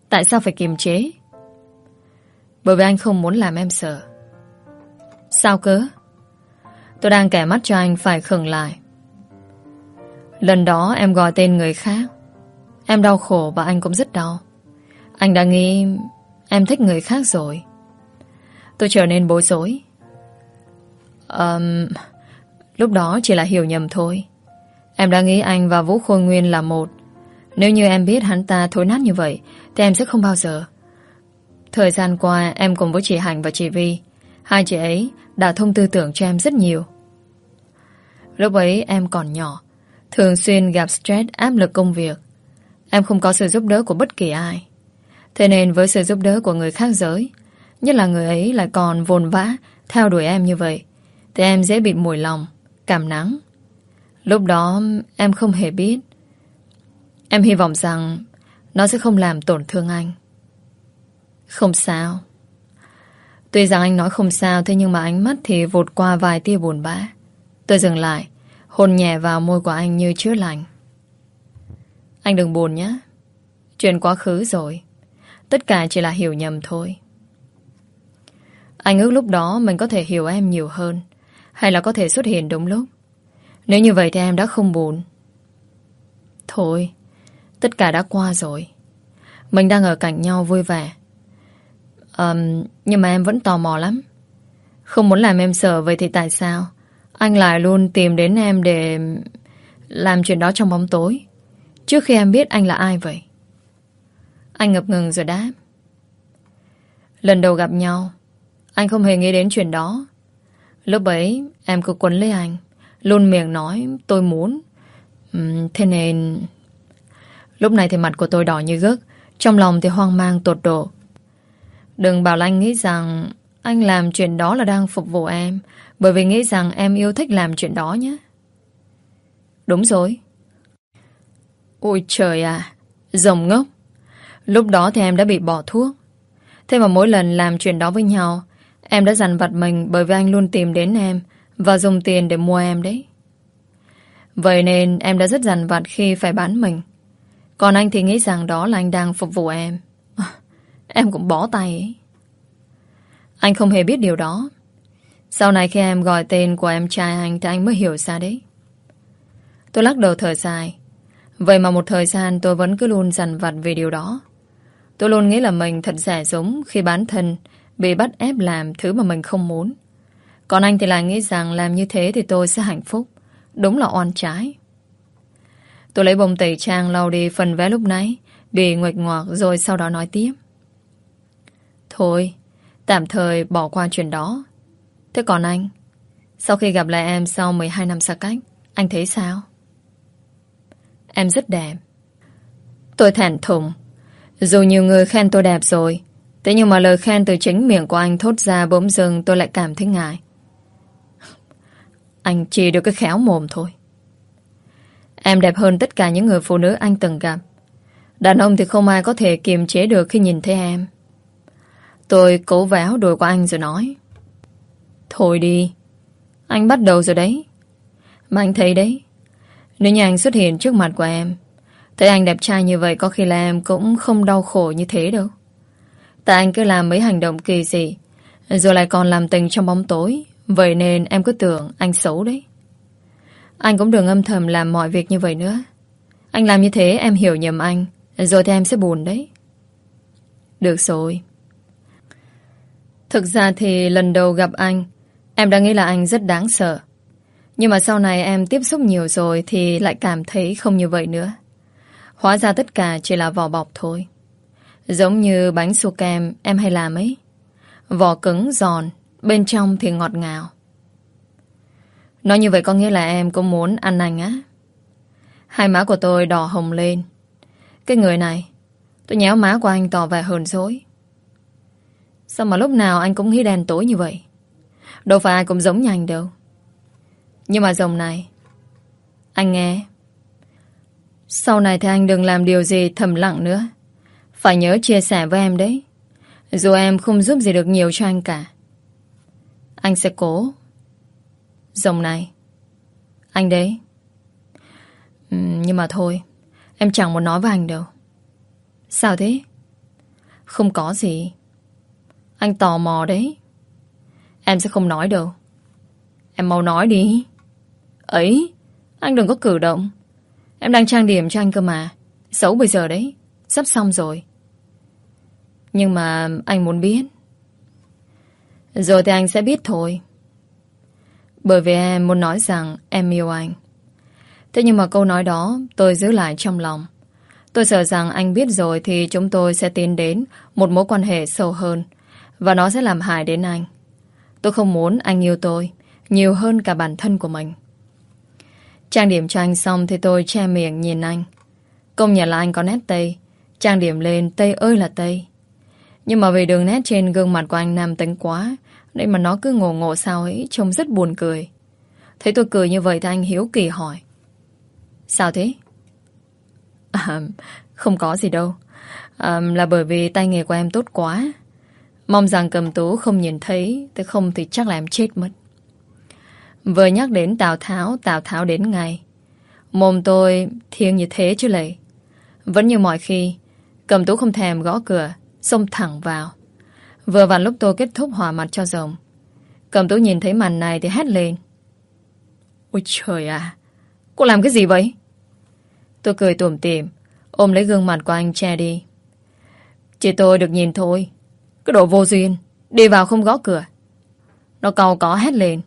A: Tại sao phải kiềm chế? Bởi vì anh không muốn làm em sợ. Sao cơ? Tôi đang kẻ mắt cho anh phải khựng lại. Lần đó em gọi tên người khác. Em đau khổ và anh cũng rất đau. Anh đã nghĩ em thích người khác rồi. Tôi trở nên bối rối. um, Lúc đó chỉ là hiểu nhầm thôi. Em đã nghĩ anh và Vũ Khôi Nguyên là một. Nếu như em biết hắn ta thối nát như vậy thì em sẽ không bao giờ. Thời gian qua em cùng với chị Hạnh và chị Vi, hai chị ấy đã thông tư tưởng cho em rất nhiều. Lúc ấy em còn nhỏ, thường xuyên gặp stress áp lực công việc. Em không có sự giúp đỡ của bất kỳ ai. Thế nên với sự giúp đỡ của người khác giới, nhất là người ấy lại còn vồn vã theo đuổi em như vậy, thì em dễ bị mùi lòng, cảm nắng. Lúc đó em không hề biết. Em hy vọng rằng nó sẽ không làm tổn thương anh. Không sao. Tuy rằng anh nói không sao, thế nhưng mà ánh mắt thì vụt qua vài tia buồn bã. Tôi dừng lại, hôn nhẹ vào môi của anh như chữa lành. Anh đừng buồn nhé. Chuyện quá khứ rồi. Tất cả chỉ là hiểu nhầm thôi. Anh ước lúc đó mình có thể hiểu em nhiều hơn, hay là có thể xuất hiện đúng lúc. Nếu như vậy thì em đã không buồn. Thôi, tất cả đã qua rồi. Mình đang ở cạnh nhau vui vẻ. um, Nhưng mà em vẫn tò mò lắm. Không muốn làm em sợ. Vậy thì tại sao anh lại luôn tìm đến em để làm chuyện đó trong bóng tối, trước khi em biết anh là ai vậy? Anh ngập ngừng rồi đáp. Lần đầu gặp nhau, anh không hề nghĩ đến chuyện đó. Lúc ấy em cứ quấn lấy anh, luôn miệng nói tôi muốn. uhm, Thế nên lúc này thì mặt của tôi đỏ như gấc, trong lòng thì hoang mang tột độ. Đừng bảo là anh nghĩ rằng anh làm chuyện đó là đang phục vụ em, bởi vì nghĩ rằng em yêu thích làm chuyện đó nhé. Đúng rồi. Ôi trời à, rồng ngốc. Lúc đó thì em đã bị bỏ thuốc. Thế mà mỗi lần làm chuyện đó với nhau, em đã dằn vặt mình bởi vì anh luôn tìm đến em và dùng tiền để mua em đấy. Vậy nên em đã rất dằn vặt khi phải bán mình. Còn anh thì nghĩ rằng đó là anh đang phục vụ em. Em cũng bó tay ấy. Anh không hề biết điều đó. Sau này khi em gọi tên của em trai anh thì anh mới hiểu ra đấy. Tôi lắc đầu thở dài. Vậy mà một thời gian tôi vẫn cứ luôn dằn vặt về điều đó. Tôi luôn nghĩ là mình thật dại dũng khi bản thân bị bắt ép làm thứ mà mình không muốn. Còn anh thì lại nghĩ rằng làm như thế thì tôi sẽ hạnh phúc. Đúng là oan trái. Tôi lấy bông tẩy trang lau đi phần vé lúc nãy bị nguệch ngoạc, rồi sau đó nói tiếp. Thôi, tạm thời bỏ qua chuyện đó. Thế còn anh, sau khi gặp lại em sau mười hai năm xa cách, anh thấy sao? Em rất đẹp. Tôi thẹn thùng. Dù nhiều người khen tôi đẹp rồi, thế nhưng mà lời khen từ chính miệng của anh thốt ra bỗng dưng tôi lại cảm thấy ngại. Anh chỉ được cái khéo mồm thôi. Em đẹp hơn tất cả những người phụ nữ anh từng gặp. Đàn ông thì không ai có thể kiềm chế được khi nhìn thấy em. Tôi cố véo đùi của anh rồi nói. Thôi đi, anh bắt đầu rồi đấy. Mà anh thấy đấy, nếu như anh xuất hiện trước mặt của em, thấy anh đẹp trai như vậy, có khi là em cũng không đau khổ như thế đâu. Tại anh cứ làm mấy hành động kỳ dị, rồi lại còn làm tình trong bóng tối. Vậy nên em cứ tưởng anh xấu đấy. Anh cũng đừng âm thầm làm mọi việc như vậy nữa. Anh làm như thế em hiểu nhầm anh, rồi thì em sẽ buồn đấy. Được rồi. Thực ra thì lần đầu gặp anh, em đã nghĩ là anh rất đáng sợ. Nhưng mà sau này em tiếp xúc nhiều rồi thì lại cảm thấy không như vậy nữa. Hóa ra tất cả chỉ là vỏ bọc thôi. Giống như bánh su kem em hay làm ấy. Vỏ cứng giòn, bên trong thì ngọt ngào. Nói như vậy có nghĩa là em cũng muốn ăn anh á? Hai má của tôi đỏ hồng lên. Cái người này, tôi nhéo má của anh tỏ vẻ hờn dỗi. Sao mà lúc nào anh cũng nghĩ đen tối như vậy? Đâu phải ai cũng giống như anh đâu. Nhưng mà dòng này, anh nghe, sau này thì anh đừng làm điều gì thầm lặng nữa. Phải nhớ chia sẻ với em đấy. Dù em không giúp gì được nhiều cho anh cả, anh sẽ cố. Dòng này, anh đấy. ừ, Nhưng mà thôi, em chẳng muốn nói với anh đâu. Sao thế?
B: Không có gì. Anh tò mò đấy. Em sẽ không nói đâu. Em mau nói đi. Ấy, anh đừng có cử động. Em đang trang điểm cho anh cơ mà. Xấu bây giờ đấy. Sắp xong rồi. Nhưng mà anh muốn biết. Rồi thì anh sẽ biết thôi. Bởi vì em muốn nói rằng em yêu anh. Thế nhưng mà câu nói đó tôi giữ lại trong lòng. Tôi sợ rằng anh biết rồi thì chúng tôi sẽ tiến đến một mối quan hệ sâu hơn. Và nó sẽ làm hại đến anh. Tôi không muốn anh yêu tôi nhiều hơn cả bản thân của mình. Trang điểm cho anh xong thì tôi che miệng nhìn anh. Công nhận là anh có nét Tây. Trang điểm lên Tây ơi là Tây. Nhưng mà vì đường nét trên gương mặt của anh nam tính quá, nên mà nó cứ ngộ ngộ sao ấy, trông rất buồn cười. Thấy tôi cười như vậy thì anh hiếu kỳ hỏi. Sao thế? À, không có gì đâu. À, là bởi vì tay nghề của em tốt quá. Mong rằng Cầm Tú không nhìn thấy, thế không thì chắc là em chết mất. Vừa nhắc đến Tào Tháo, Tào Tháo đến ngay. Mồm tôi thiêng như thế chứ lệ. Vẫn như mọi khi, Cầm Tú không thèm gõ cửa, xông thẳng vào. Vừa vặn lúc tôi kết thúc hòa mặt cho rồng. Cầm Tú nhìn thấy màn này thì hét lên. Ôi trời à, cô làm cái gì vậy? Tôi cười tủm tỉm, ôm lấy gương mặt của anh che đi. Chỉ tôi được nhìn thôi. Cái đồ vô duyên, đi vào không gõ cửa. Nó cau có hét lên.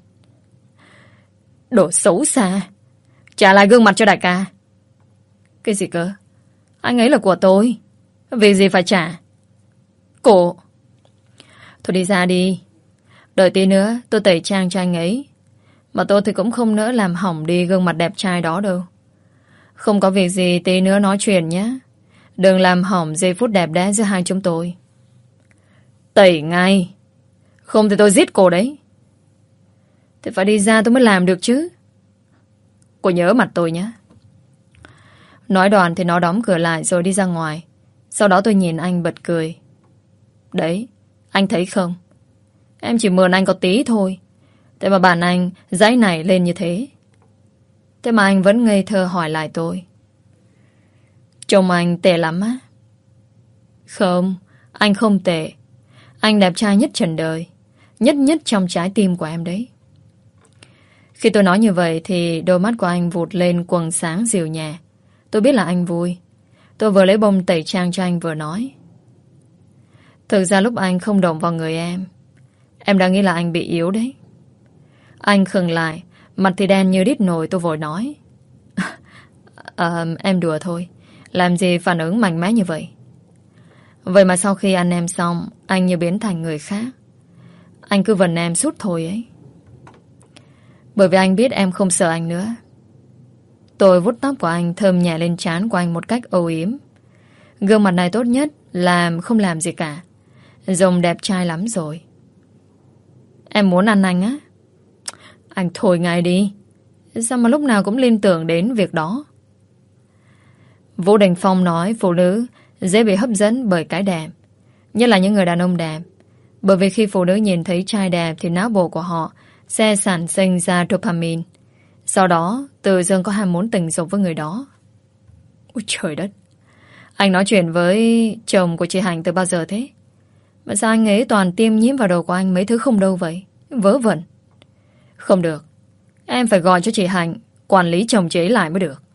B: Đồ xấu xa. Trả lại gương mặt cho đại ca. Cái gì cơ? Anh ấy là của tôi. Vì gì phải trả? Cô. Thôi đi ra đi. Đợi tí nữa tôi tẩy trang cho anh ấy. Mà tôi thì cũng không nỡ làm hỏng đi gương mặt đẹp trai đó đâu. Không có việc gì tí nữa nói chuyện nhé. Đừng làm hỏng giây phút đẹp đẽ giữa hai chúng tôi. Tẩy ngay. Không thì tôi giết cô đấy. Thì phải đi ra tôi mới làm được chứ. Cô nhớ mặt tôi nhé. Nói đoạn thì nó đóng cửa lại rồi đi ra ngoài. Sau đó tôi nhìn anh bật cười. Đấy, anh thấy không? Em chỉ mượn anh có tí thôi. Thế mà bạn anh dãy nảy lên như thế. Thế mà anh vẫn ngây thơ hỏi lại tôi. Trông anh tệ lắm á? Không, anh không tệ. Anh đẹp trai nhất trần đời. Nhất nhất trong trái tim của em đấy. Khi tôi nói như vậy thì đôi mắt của anh vụt lên quầng sáng dịu nhẹ. Tôi biết là anh vui. Tôi vừa lấy bông tẩy trang cho anh vừa nói. Thực ra lúc anh không động vào người em, em đã nghĩ là anh bị yếu đấy. Anh khựng lại, mặt thì đen như đít nồi. Tôi vội nói. à, Em đùa thôi. Làm gì phản ứng mạnh mẽ như vậy? Vậy mà sau khi ăn em xong, anh như biến thành người khác. Anh cứ vần em suốt thôi ấy. Bởi vì anh biết em không sợ anh nữa. Tôi vuốt tóc của anh, thơm nhẹ lên trán của anh một cách âu yếm. Gương mặt này tốt nhất là không làm gì cả. Rồng đẹp trai lắm rồi. Em muốn ăn anh á? Anh thôi ngay đi. Sao mà lúc nào cũng liên tưởng đến việc đó? Vũ Đình Phong nói phụ nữ dễ bị hấp dẫn bởi cái đẹp. Nhất là những người đàn ông đẹp. Bởi vì khi phụ nữ nhìn thấy trai đẹp thì não bộ của họ sẽ sản sinh ra dopamine. Sau đó tự dưng có ham muốn tình dục với người đó. Ôi trời đất. Anh nói chuyện với chồng của chị Hạnh từ bao giờ thế? Mà sao anh ấy toàn tiêm nhiễm vào đầu của anh mấy thứ không đâu vậy? Vớ vẩn. Không được. Em phải gọi cho chị Hạnh quản lý chồng chị ấy lại mới được.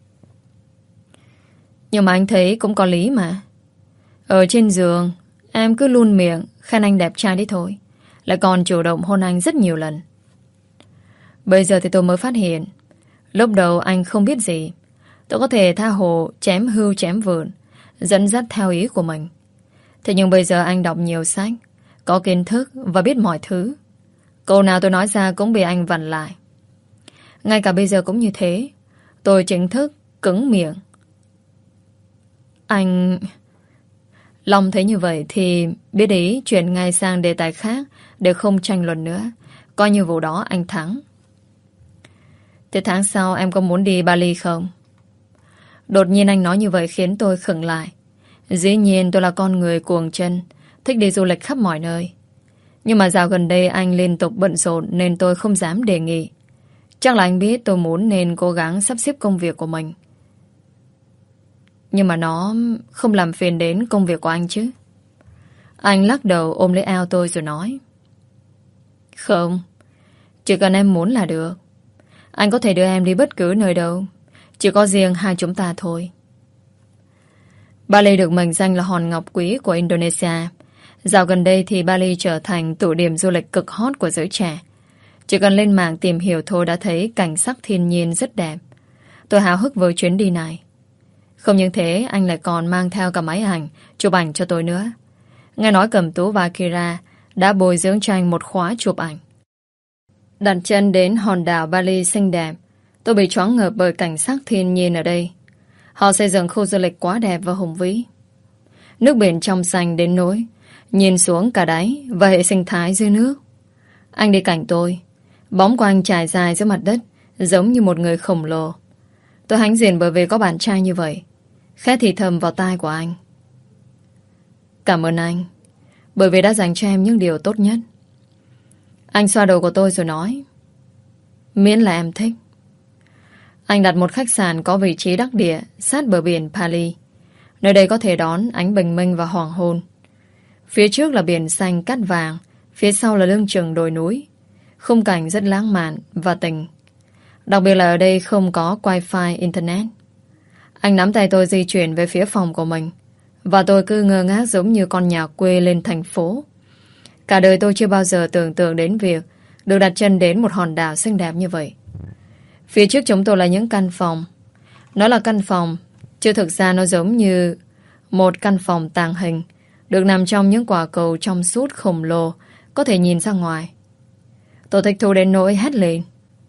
B: Nhưng mà anh thấy cũng có lý mà. Ở trên giường em cứ luôn miệng khen anh đẹp trai đấy thôi. Lại còn chủ động hôn anh rất nhiều lần. Bây giờ thì tôi mới phát hiện. Lúc đầu anh không biết gì. Tôi có thể tha hồ chém hưu chém vượn, dẫn dắt theo ý của mình. Thế nhưng bây giờ anh đọc nhiều sách, có kiến thức và biết mọi thứ. Câu nào tôi nói ra cũng bị anh vặn lại. Ngay cả bây giờ cũng như thế. Tôi chính thức cứng miệng. Anh... Long thấy như vậy thì biết ý chuyển ngay sang đề tài khác để không tranh luận nữa. Coi như vụ đó anh thắng. Thế tháng sau em có muốn đi Bali không? Đột nhiên anh nói như vậy khiến tôi khựng lại. Dĩ nhiên tôi là con người cuồng chân, thích đi du lịch khắp mọi nơi. Nhưng mà dạo gần đây anh liên tục bận rộn nên tôi không dám đề nghị. Chắc là anh biết tôi muốn nên cố gắng sắp xếp công việc của mình. Nhưng mà nó không làm phiền đến công việc của anh chứ? Anh lắc đầu ôm lấy eo tôi rồi nói: Không, chỉ cần em muốn là được. Anh có thể đưa em đi bất cứ nơi đâu, chỉ có riêng hai chúng ta thôi. Bali được mệnh danh là hòn ngọc quý của Indonesia. Dạo gần đây thì Bali trở thành tụ điểm du lịch cực hot của giới trẻ. Chỉ cần lên mạng tìm hiểu thôi đã thấy cảnh sắc thiên nhiên rất đẹp. Tôi háo hức với chuyến đi này. Không những thế, anh lại còn mang theo cả máy ảnh chụp ảnh cho tôi nữa. Nghe nói Cẩm Tú và Kira đã bồi dưỡng cho anh một khóa chụp ảnh. Đặt chân đến hòn đảo Bali xinh đẹp, tôi bị choáng ngợp bởi cảnh sắc thiên nhiên ở đây. Họ xây dựng khu du lịch quá đẹp và hùng vĩ. Nước biển trong xanh đến nỗi nhìn xuống cả đáy và hệ sinh thái dưới nước. Anh đi cạnh tôi, bóng của anh trải dài dưới mặt đất, giống như một người khổng lồ. Tôi hãnh diện bởi vì có bạn trai như vậy. Khẽ thì thầm vào tai của anh: Cảm ơn anh, bởi vì đã dành cho em những điều tốt nhất. Anh xoa đầu của tôi rồi nói: Miễn là em thích. Anh đặt một khách sạn có vị trí đắc địa sát bờ biển Pali. Nơi đây có thể đón ánh bình minh và hoàng hôn. Phía trước là biển xanh cát vàng, phía sau là lưng chừng đồi núi. Khung cảnh rất lãng mạn và tình. Đặc biệt là ở đây không có wifi internet. Anh nắm tay tôi di chuyển về phía phòng của mình, và tôi cứ ngơ ngác giống như con nhà quê lên thành phố. Cả đời tôi chưa bao giờ tưởng tượng đến việc được đặt chân đến một hòn đảo xinh đẹp như vậy. Phía trước chúng tôi là những căn phòng. Nó là căn phòng, chứ thực ra nó giống như một căn phòng tàng hình, được nằm trong những quả cầu trong suốt khổng lồ, có thể nhìn ra ngoài. Tôi thích thú đến nỗi hét lên: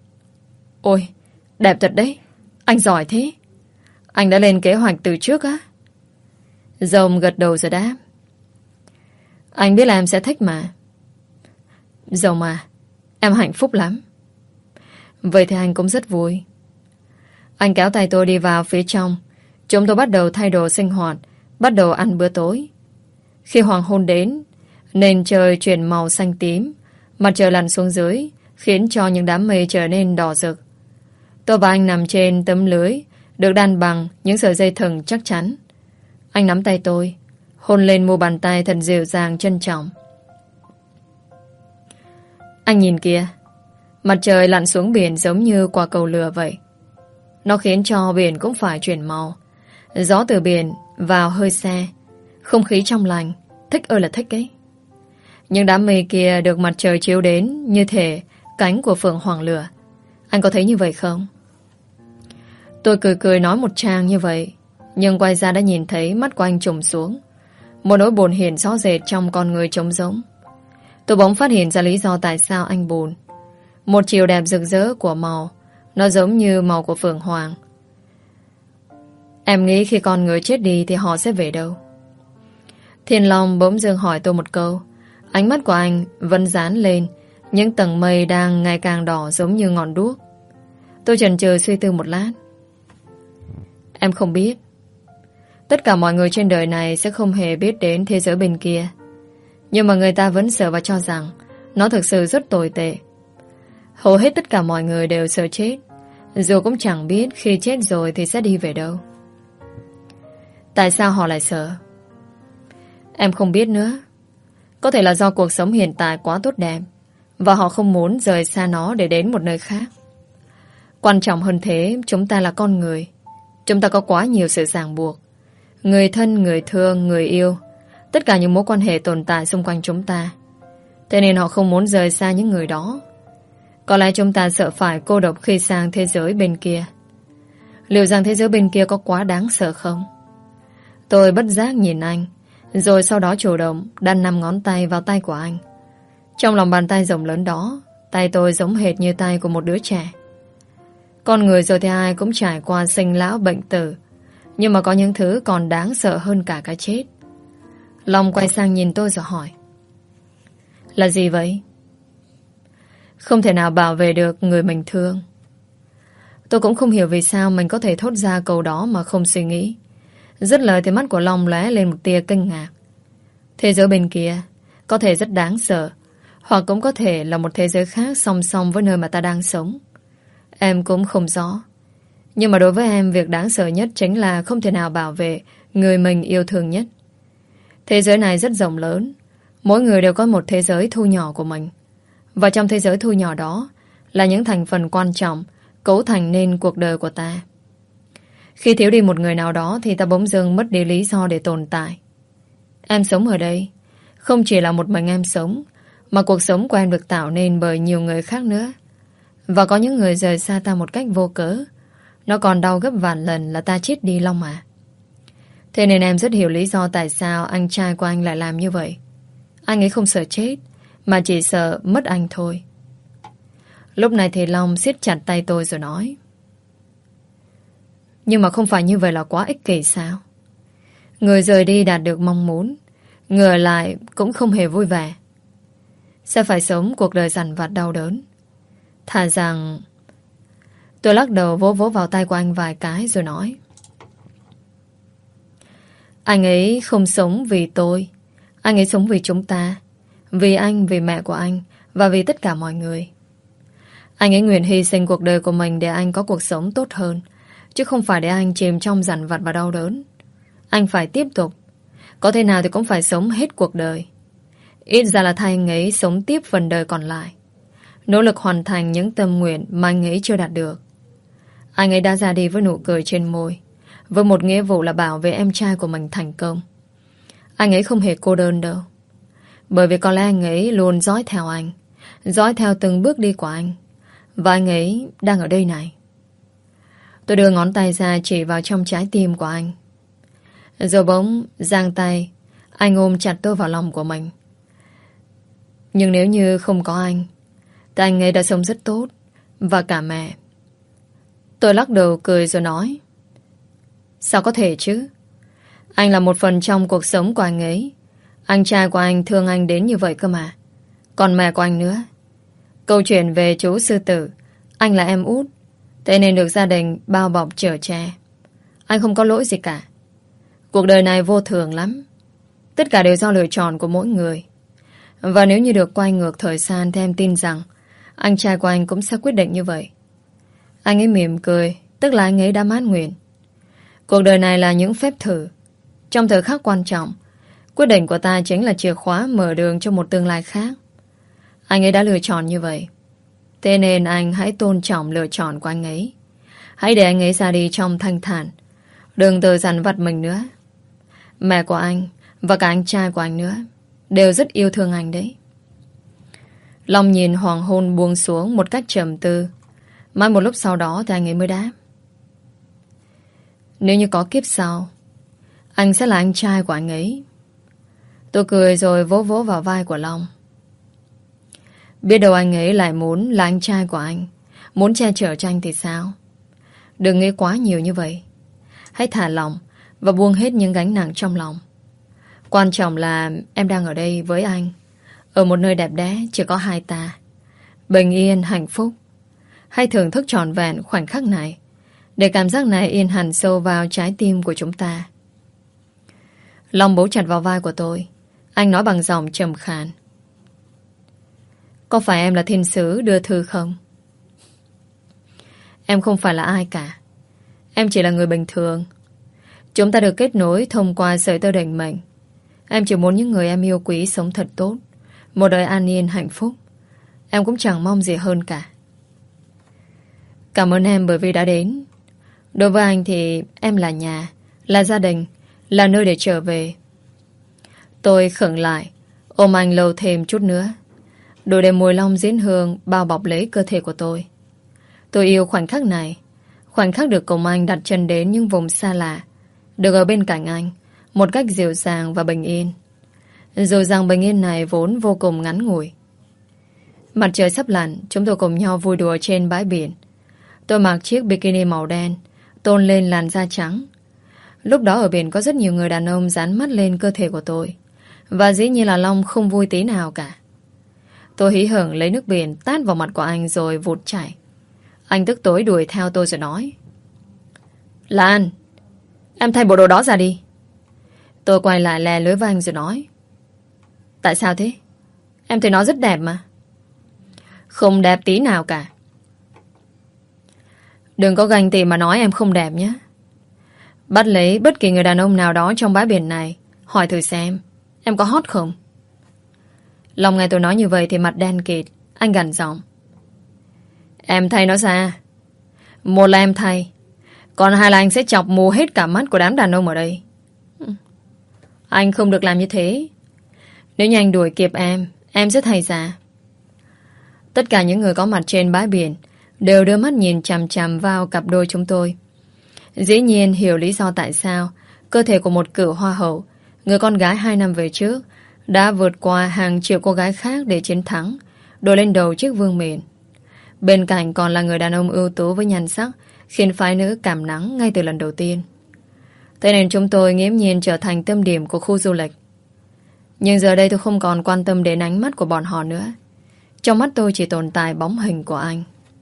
B: Ôi, đẹp thật đấy, anh giỏi thế. Anh đã lên kế hoạch từ trước á? Rồng gật đầu rồi đáp: Anh biết là em sẽ thích mà. Rồng à, em hạnh phúc lắm. Vậy thì anh cũng rất vui. Anh kéo tay tôi đi vào phía trong. Chúng tôi bắt đầu thay đồ sinh hoạt, bắt đầu ăn bữa tối. Khi hoàng hôn đến, nền trời chuyển màu xanh tím, mặt trời lặn xuống dưới, khiến cho những đám mây trở nên đỏ rực. Tôi và anh nằm trên tấm lưới được đan bằng những sợi dây thừng chắc chắn. Anh nắm tay tôi, hôn lên mu bàn tay thật dịu dàng trân trọng. Anh nhìn kìa, mặt trời lặn xuống biển giống như quả cầu lửa vậy. Nó khiến cho biển cũng phải chuyển màu. Gió từ biển vào hơi se, không khí trong lành, thích ơi là thích ấy. Những đám mây kia được mặt trời chiếu đến như thể cánh của phượng hoàng lửa. Anh có thấy như vậy không? Tôi cười cười nói một tràng như vậy, nhưng quay ra đã nhìn thấy mắt của anh trùng xuống. Một nỗi buồn hiện rõ rệt trong con người trống rỗng. Tôi bỗng phát hiện ra lý do tại sao anh buồn. Một chiều đẹp rực rỡ của màu, nó giống như màu của phượng hoàng. Em nghĩ khi con người chết đi thì họ sẽ về đâu? Thiên Long bỗng dưng hỏi tôi một câu. Ánh mắt của anh vẫn dán lên những tầng mây đang ngày càng đỏ giống như ngọn đuốc. Tôi chần chừ suy tư một lát. Em không biết. Tất cả mọi người trên đời này sẽ không hề biết đến thế giới bên kia. Nhưng mà người ta vẫn sợ và cho rằng nó thực sự rất tồi tệ. Hầu hết tất cả mọi người đều sợ chết, dù cũng chẳng biết khi chết rồi thì sẽ đi về đâu. Tại sao họ lại sợ? Em không biết nữa. Có thể là do cuộc sống hiện tại quá tốt đẹp, và họ không muốn rời xa nó để đến một nơi khác. Quan trọng hơn thế, chúng ta là con người. Chúng ta có quá nhiều sự ràng buộc. Người thân, người thương, người yêu, tất cả những mối quan hệ tồn tại xung quanh chúng ta. Thế nên họ không muốn rời xa những người đó. Có lẽ chúng ta sợ phải cô độc khi sang thế giới bên kia. Liệu rằng thế giới bên kia có quá đáng sợ không? Tôi bất giác nhìn anh, rồi sau đó chủ động đặt năm ngón tay vào tay của anh. Trong lòng bàn tay rộng lớn đó, tay tôi giống hệt như tay của một đứa trẻ. Con người rồi thì ai cũng trải qua sinh lão bệnh tử, nhưng mà có những thứ còn đáng sợ hơn cả cái chết. Long quay sang nhìn tôi rồi hỏi: Là gì vậy? Không thể nào bảo vệ được người mình thương. Tôi cũng không hiểu vì sao mình có thể thốt ra câu đó mà không suy nghĩ. Dứt lời thì mắt của Long lóe lên một tia kinh ngạc. Thế giới bên kia có thể rất đáng sợ, hoặc cũng có thể là một thế giới khác song song với nơi mà ta đang sống. Em cũng không rõ. Nhưng mà đối với em, việc đáng sợ nhất chính là không thể nào bảo vệ người mình yêu thương nhất. Thế giới này rất rộng lớn, Mỗi người đều có một thế giới thu nhỏ của mình. Và trong thế giới thu nhỏ đó là những thành phần quan trọng cấu thành nên cuộc đời của ta. Khi thiếu đi một người nào đó thì ta bỗng dưng mất đi lý do để tồn tại. Em sống ở đây không chỉ là một mình em sống, mà cuộc sống của em được tạo nên bởi nhiều người khác nữa. Và có những người rời xa ta một cách vô cớ. Nó còn đau gấp vạn lần là ta chết đi, Long à. Thế nên em rất hiểu lý do tại sao anh trai của anh lại làm như vậy. Anh ấy không sợ chết, mà chỉ sợ mất anh thôi. Lúc này thì Long siết chặt tay tôi rồi nói: Nhưng mà không phải như vậy là quá ích kỷ sao? Người rời đi đạt được mong muốn, người ở lại cũng không hề vui vẻ. Sẽ phải sống cuộc đời dằn vặt đau đớn. Thà rằng... Tôi lắc đầu vỗ vỗ vào tay của anh vài cái rồi nói: Anh ấy không sống vì tôi. Anh ấy sống vì chúng ta. Vì anh, vì mẹ của anh, và vì tất cả mọi người. Anh ấy nguyện hy sinh cuộc đời của mình để anh có cuộc sống tốt hơn, chứ không phải để anh chìm trong dằn vặt và đau đớn. Anh phải tiếp tục. Có thể nào thì cũng phải sống hết cuộc đời. Ít ra là thay anh ấy sống tiếp phần đời còn lại, nỗ lực hoàn thành những tâm nguyện mà anh ấy chưa đạt được. Anh ấy đã ra đi với nụ cười trên môi, với một nghĩa vụ là bảo vệ em trai của mình thành công. Anh ấy không hề cô đơn đâu. Bởi vì có lẽ anh ấy luôn dõi theo anh, dõi theo từng bước đi của anh. Và anh ấy đang ở đây này. Tôi đưa ngón tay ra chỉ vào trong trái tim của anh. Rồi bỗng giang tay, anh ôm chặt tôi vào lòng của mình. Nhưng nếu như không có anh thì anh ấy đã sống rất tốt. Và cả mẹ. Tôi lắc đầu cười rồi nói: Sao có thể chứ? Anh là một phần trong cuộc sống của anh ấy. Anh trai của anh thương anh đến như vậy cơ mà. Còn mẹ của anh nữa. Câu chuyện về chú sư tử, anh là em út, thế nên được gia đình bao bọc chở che. Anh không có lỗi gì cả. Cuộc đời này vô thường lắm. Tất cả đều do lựa chọn của mỗi người. Và nếu như được quay ngược thời gian thì em tin rằng anh trai của anh cũng sẽ quyết định như vậy. Anh ấy mỉm cười, tức là anh ấy đã mãn nguyện. Cuộc đời này là những phép thử. Trong thời khắc quan trọng, quyết định của ta chính là chìa khóa mở đường cho một tương lai khác. Anh ấy đã lựa chọn như vậy. Thế nên anh hãy tôn trọng lựa chọn của anh ấy. Hãy để anh ấy ra đi trong thanh thản. Đừng tự dằn vặt mình nữa. Mẹ của anh và cả anh trai của anh nữa đều rất yêu thương anh đấy. Long nhìn hoàng hôn buông xuống một cách trầm tư. Mãi một lúc sau đó thì anh ấy mới đáp: Nếu như có kiếp sau, anh sẽ là anh trai của anh ấy. Tôi cười rồi vỗ vỗ vào vai của Long. Biết đâu anh ấy lại muốn là anh trai của anh, muốn che chở cho anh thì sao? Đừng nghĩ quá nhiều như vậy. Hãy thả lòng và buông hết những gánh nặng trong lòng. Quan trọng là em đang ở đây với anh, ở một nơi đẹp đẽ chỉ có hai ta, bình yên, hạnh phúc. Hãy thưởng thức trọn vẹn khoảnh khắc này, để cảm giác này yên hẳn sâu vào trái tim của chúng ta. Long bấu chặt vào vai của tôi. Anh nói bằng giọng trầm khàn: Có phải em là thiên sứ đưa thư không? Em không phải là ai cả. Em chỉ là người bình thường. Chúng ta được kết nối thông qua sợi tơ định mệnh. Em chỉ muốn những người em yêu quý sống thật tốt, một đời an yên hạnh phúc. Em cũng chẳng mong gì hơn cả. Cảm ơn em bởi vì đã đến. Đối với anh thì em là nhà, là gia đình, là nơi để trở về. Tôi khựng lại, ôm anh lâu thêm chút nữa, đủ để mùi long diễn hương bao bọc lấy cơ thể của tôi. Tôi yêu khoảnh khắc này, khoảnh khắc được cùng anh đặt chân đến những vùng xa lạ, được ở bên cạnh anh một cách dịu dàng và bình yên. Dù rằng bình yên này vốn vô cùng ngắn ngủi. Mặt trời sắp lặn, chúng tôi cùng nhau vui đùa trên bãi biển. Tôi mặc chiếc bikini màu đen, tôn lên làn da trắng. Lúc đó ở biển có rất nhiều người đàn ông dán mắt lên cơ thể của tôi. Và dĩ nhiên là Long không vui tí nào cả. Tôi hí hửng lấy nước biển tát vào mặt của anh rồi vụt chạy. Anh tức tối đuổi theo tôi rồi nói: Lan, em thay bộ đồ đó ra đi. Tôi quay lại lè lưới với anh rồi nói: Tại sao thế? Em thấy nó rất đẹp mà. Không đẹp tí nào cả. Đừng có ganh tị mà nói em không đẹp nhé. Bắt lấy bất kỳ người đàn ông nào đó trong bãi biển này, hỏi thử xem em có hot không. Long nghe tôi nói như vậy thì mặt đen kịt. Anh gằn giọng: Em thay nó ra. Một là em thay, còn hai là anh sẽ chọc mù hết cả mắt của đám đàn ông ở đây. Anh không được làm như thế. Nếu như anh đuổi kịp em, em sẽ thay ra. Tất cả những người có mặt trên bãi biển đều đưa mắt nhìn chằm chằm vào cặp đôi chúng tôi. Dĩ nhiên hiểu lý do tại sao cơ thể của một cựu hoa hậu, người con gái hai năm về trước, đã vượt qua hàng triệu cô gái khác để chiến thắng, đội lên đầu chiếc vương miện. Bên cạnh còn là người đàn ông ưu tú với nhan sắc, khiến phái nữ cảm nắng ngay từ lần đầu tiên. Thế nên chúng tôi nghiễm nhiên trở thành tâm điểm của khu du lịch. Nhưng giờ đây tôi không còn quan tâm đến ánh mắt của bọn họ nữa. Trong mắt tôi chỉ tồn tại bóng hình của anh.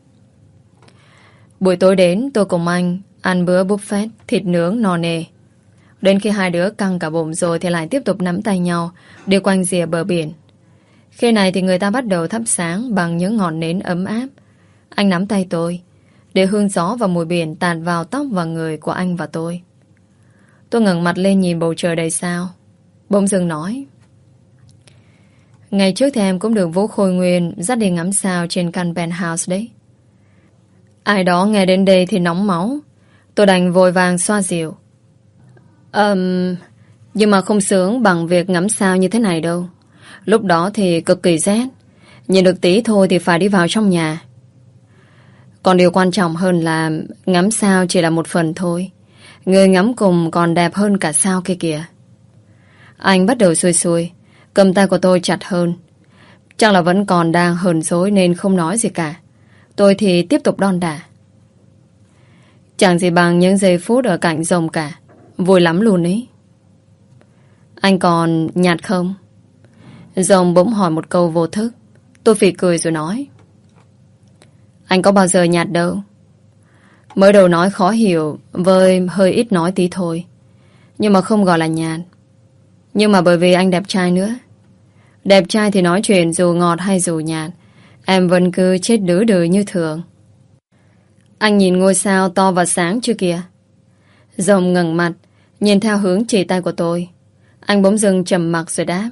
B: Buổi tối đến, tôi cùng anh ăn bữa buffet thịt nướng no nê. Đến khi hai đứa căng cả bụng rồi thì lại tiếp tục nắm tay nhau đi quanh rìa bờ biển. Khi này thì người ta bắt đầu thắp sáng bằng những ngọn nến ấm áp. Anh nắm tay tôi, để hương gió và mùi biển tạt vào tóc và người của anh và tôi. Tôi ngẩng mặt lên nhìn bầu trời đầy sao. Bỗng dưng nói: Ngày trước thì em cũng được Vũ Khôi Nguyên dắt đi ngắm sao trên căn penthouse đấy. Ai đó nghe đến đây thì nóng máu. Tôi đành vội vàng xoa dịu. Um, nhưng mà không sướng bằng việc ngắm sao như thế này đâu. Lúc đó thì cực kỳ rét. Nhìn được tí thôi thì phải đi vào trong nhà. Còn điều quan trọng hơn là ngắm sao chỉ là một phần thôi. Người ngắm cùng còn đẹp hơn cả sao kia kìa. Anh bắt đầu xuôi xuôi, cầm tay của tôi chặt hơn. Chắc là vẫn còn đang hờn dỗi nên không nói gì cả. Tôi thì tiếp tục đon đả. Chẳng gì bằng những giây phút ở cạnh rồng cả. Vui lắm luôn ấy. Anh còn nhạt không? Rồng bỗng hỏi một câu vô thức. Tôi phì cười rồi nói: Anh có bao giờ nhạt đâu. Mới đầu nói khó hiểu với hơi ít nói tí thôi. Nhưng mà không gọi là nhạt. Nhưng mà bởi vì anh đẹp trai nữa. Đẹp trai thì nói chuyện dù ngọt hay dù nhạt, em vẫn cứ chết đứ đừ như thường. Anh nhìn ngôi sao to và sáng chưa kìa? Rồng ngẩng mặt nhìn theo hướng chỉ tay của tôi. Anh bỗng dưng trầm mặc rồi đáp: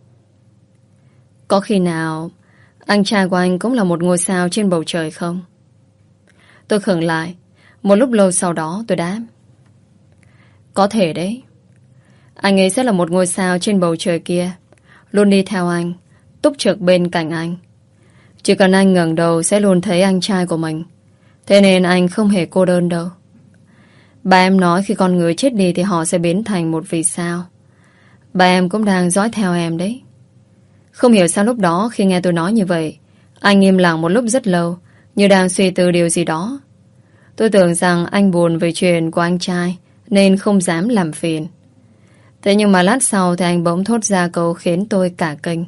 B: Có khi nào anh trai của anh cũng là một ngôi sao trên bầu trời không? Tôi khựng lại. Một lúc lâu sau đó tôi đáp: Có thể đấy. Anh ấy sẽ là một ngôi sao trên bầu trời kia, luôn đi theo anh, túc trực bên cạnh anh. Chỉ cần anh ngẩng đầu sẽ luôn thấy anh trai của mình. Thế nên anh không hề cô đơn đâu. Bà em nói khi con người chết đi thì họ sẽ biến thành một vì sao. Bà em cũng đang dõi theo em đấy. Không hiểu sao lúc đó khi nghe tôi nói như vậy, anh im lặng một lúc rất lâu, như đang suy tư điều gì đó. Tôi tưởng rằng anh buồn về chuyện của anh trai nên không dám làm phiền. Thế nhưng mà lát sau thì anh bỗng thốt ra câu khiến tôi cả kinh.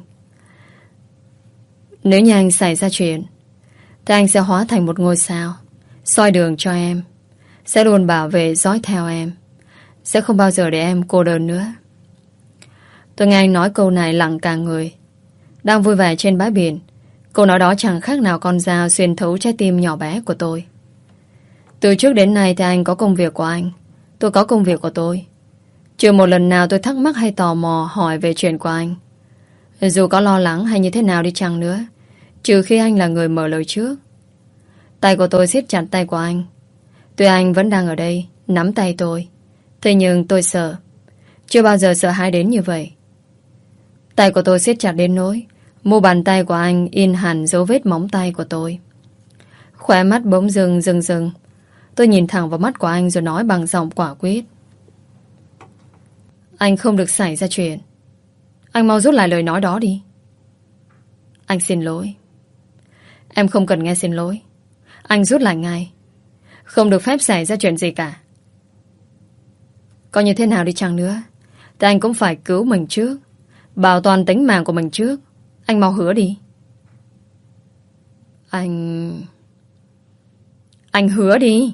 B: Nếu như anh xảy ra chuyện thì anh sẽ hóa thành một ngôi sao, soi đường cho em, sẽ luôn bảo vệ dõi theo em, sẽ không bao giờ để em cô đơn nữa. Tôi nghe anh nói câu này lặng cả người. Đang vui vẻ trên bãi biển, câu nói đó chẳng khác nào con dao xuyên thấu trái tim nhỏ bé của tôi. Từ trước đến nay thì anh có công việc của anh, tôi có công việc của tôi. Chưa một lần nào tôi thắc mắc hay tò mò hỏi về chuyện của anh. Dù có lo lắng hay như thế nào đi chăng nữa, trừ khi anh là người mở lời trước. Tay của tôi siết chặt tay của anh. Tuy anh vẫn đang ở đây nắm tay tôi, thế nhưng tôi sợ. Chưa bao giờ sợ hãi đến như vậy. Tay của tôi siết chặt đến nỗi mu bàn tay của anh in hẳn dấu vết móng tay của tôi. Khóe mắt bỗng dưng rưng rưng. Tôi nhìn thẳng vào mắt của anh rồi nói bằng giọng quả quyết: Anh không được xảy ra chuyện. Anh mau rút lại lời nói đó đi. Anh xin lỗi. Em không cần nghe xin lỗi. Anh rút lại ngay. Không được phép xảy ra chuyện gì cả. Có như thế nào đi chăng nữa thì anh cũng phải cứu mình trước, bảo toàn tính mạng của mình trước. Anh mau hứa đi. Anh... Anh hứa đi.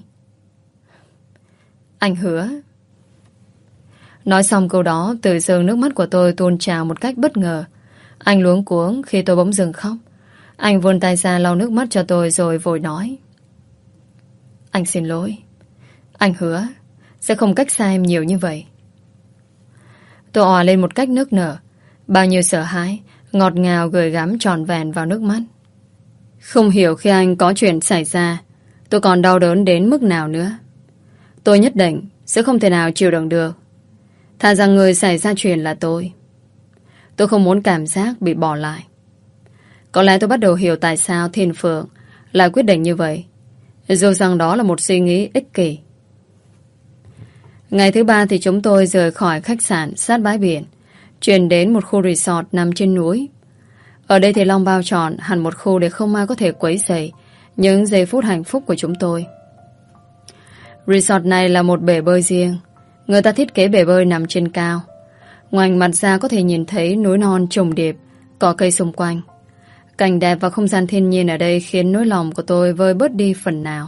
B: Anh hứa. Nói xong câu đó, từ dường nước mắt của tôi tuôn trào một cách bất ngờ. Anh luống cuống khi tôi bỗng dừng khóc. Anh vươn tay ra lau nước mắt cho tôi rồi vội nói: Anh xin lỗi. Anh hứa sẽ không cách xa em nhiều như vậy. Tôi òa lên một cách nức nở. Bao nhiêu sợ hãi ngọt ngào gửi gắm tròn vẹn vào nước mắt. Không hiểu khi anh có chuyện xảy ra, tôi còn đau đớn đến mức nào nữa. Tôi nhất định sẽ không thể nào chịu đựng được. Thà rằng người xảy ra chuyện là tôi. Tôi không muốn cảm giác bị bỏ lại. Có lẽ tôi bắt đầu hiểu tại sao Thiên Phượng lại quyết định như vậy, dù rằng đó là một suy nghĩ ích kỷ. Ngày thứ ba thì chúng tôi rời khỏi khách sạn sát bãi biển, chuyển đến một khu resort nằm trên núi. Ở đây thì Long bao trọn hẳn một khu để không ai có thể quấy rầy những giây phút hạnh phúc của chúng tôi. Resort này là một bể bơi riêng. Người ta thiết kế bể bơi nằm trên cao. Ngoảnh mặt ra có thể nhìn thấy núi non trùng điệp, cỏ cây xung quanh. Cảnh đẹp và không gian thiên nhiên ở đây khiến nỗi lòng của tôi vơi bớt đi phần nào.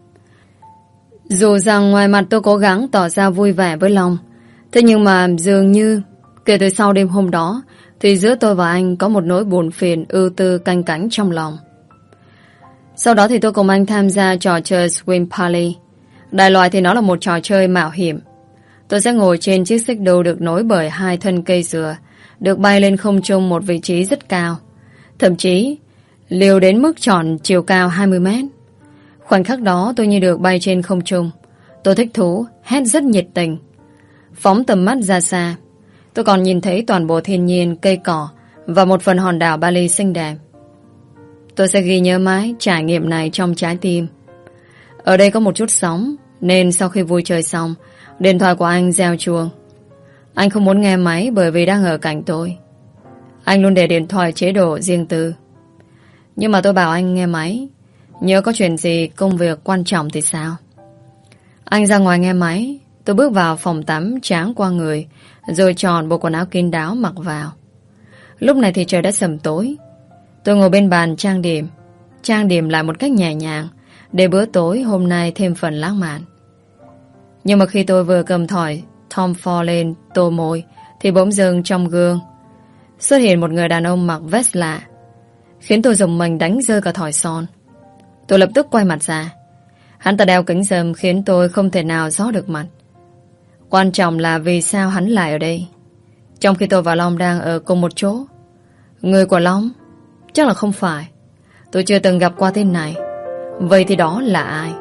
B: Dù rằng ngoài mặt tôi cố gắng tỏ ra vui vẻ với Long, thế nhưng mà dường như kể từ sau đêm hôm đó thì giữa tôi và anh có một nỗi buồn phiền ưu tư canh cánh trong lòng. Sau đó thì tôi cùng anh tham gia trò chơi Swim Party. Đại loại thì nó là một trò chơi mạo hiểm. Tôi sẽ ngồi trên chiếc xích đu được nối bởi hai thân cây dừa, được bay lên không trung một vị trí rất cao, thậm chí liều đến mức tròn chiều cao hai mươi mét. Khoảnh khắc đó tôi như được bay trên không trung. Tôi thích thú, hét rất nhiệt tình. Phóng tầm mắt ra xa, tôi còn nhìn thấy toàn bộ thiên nhiên, cây cỏ và một phần hòn đảo Bali xinh đẹp. Tôi sẽ ghi nhớ mãi trải nghiệm này trong trái tim. Ở đây có một chút sóng, nên sau khi vui chơi xong, điện thoại của anh reo chuông. Anh không muốn nghe máy bởi vì đang ở cạnh tôi. Anh luôn để điện thoại chế độ riêng tư. Nhưng mà tôi bảo anh nghe máy, nhớ có chuyện gì công việc quan trọng thì sao. Anh ra ngoài nghe máy. Tôi bước vào phòng tắm tráng qua người, rồi chọn bộ quần áo kín đáo mặc vào. Lúc này thì trời đã sầm tối. Tôi ngồi bên bàn trang điểm, trang điểm lại một cách nhẹ nhàng để bữa tối hôm nay thêm phần lãng mạn. Nhưng mà khi tôi vừa cầm thỏi Tom Ford lên tô môi thì bỗng dưng trong gương xuất hiện một người đàn ông mặc vest lạ, khiến tôi rùng mình đánh rơi cả thỏi son. Tôi lập tức quay mặt ra. Hắn ta đeo kính râm khiến tôi không thể nào rõ được mặt. Quan trọng là vì sao hắn lại ở đây, trong khi tôi và Long đang ở cùng một chỗ. Người của Long chắc là không phải. Tôi chưa từng gặp qua tên này. Vậy thì đó là ai?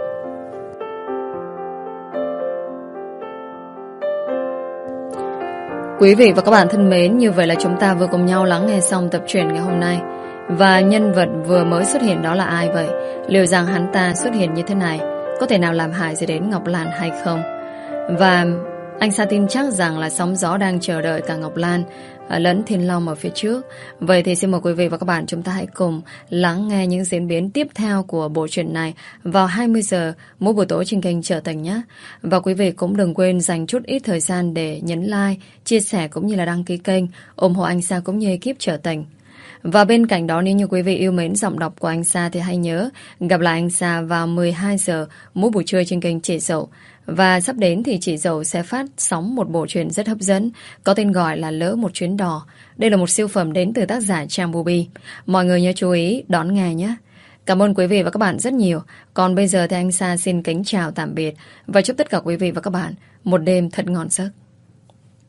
B: Quý vị và các bạn thân mến, như vậy là chúng ta vừa cùng nhau lắng nghe xong tập truyện ngày hôm nay. Và nhân vật vừa mới xuất hiện đó là ai vậy? Liệu rằng hắn ta xuất hiện như thế này có thể nào làm hại gì đến Ngọc Lan hay không? Và anh Sa tin chắc rằng là sóng gió đang chờ đợi cả Ngọc Lan lẫn Thiên Long ở phía trước. Vậy thì xin mời quý vị và các bạn chúng ta hãy cùng lắng nghe những diễn biến tiếp theo của bộ truyện này vào hai mươi giờ mỗi buổi tối trên kênh Trở Tình nhé. Và quý vị cũng đừng quên dành chút ít thời gian để nhấn like, chia sẻ cũng như là đăng ký kênh, ủng hộ anh Sa cũng như ekip Trở Tình. Và bên cạnh đó, nếu như quý vị yêu mến giọng đọc của anh Sa thì hãy nhớ gặp lại anh Sa vào mười hai giờ mỗi buổi trưa trên kênh Chị Dậu. Và sắp đến thì Chị Dậu sẽ phát sóng một bộ truyện rất hấp dẫn có tên gọi là Lỡ Một Chuyến Đò. Đây là một siêu phẩm đến từ tác giả Trang Bubi. Mọi người nhớ chú ý đón nghe nhé. Cảm ơn quý vị và các bạn rất nhiều. Còn bây giờ thì anh Sa xin kính chào tạm biệt và chúc tất cả quý vị và các bạn một đêm thật ngon giấc.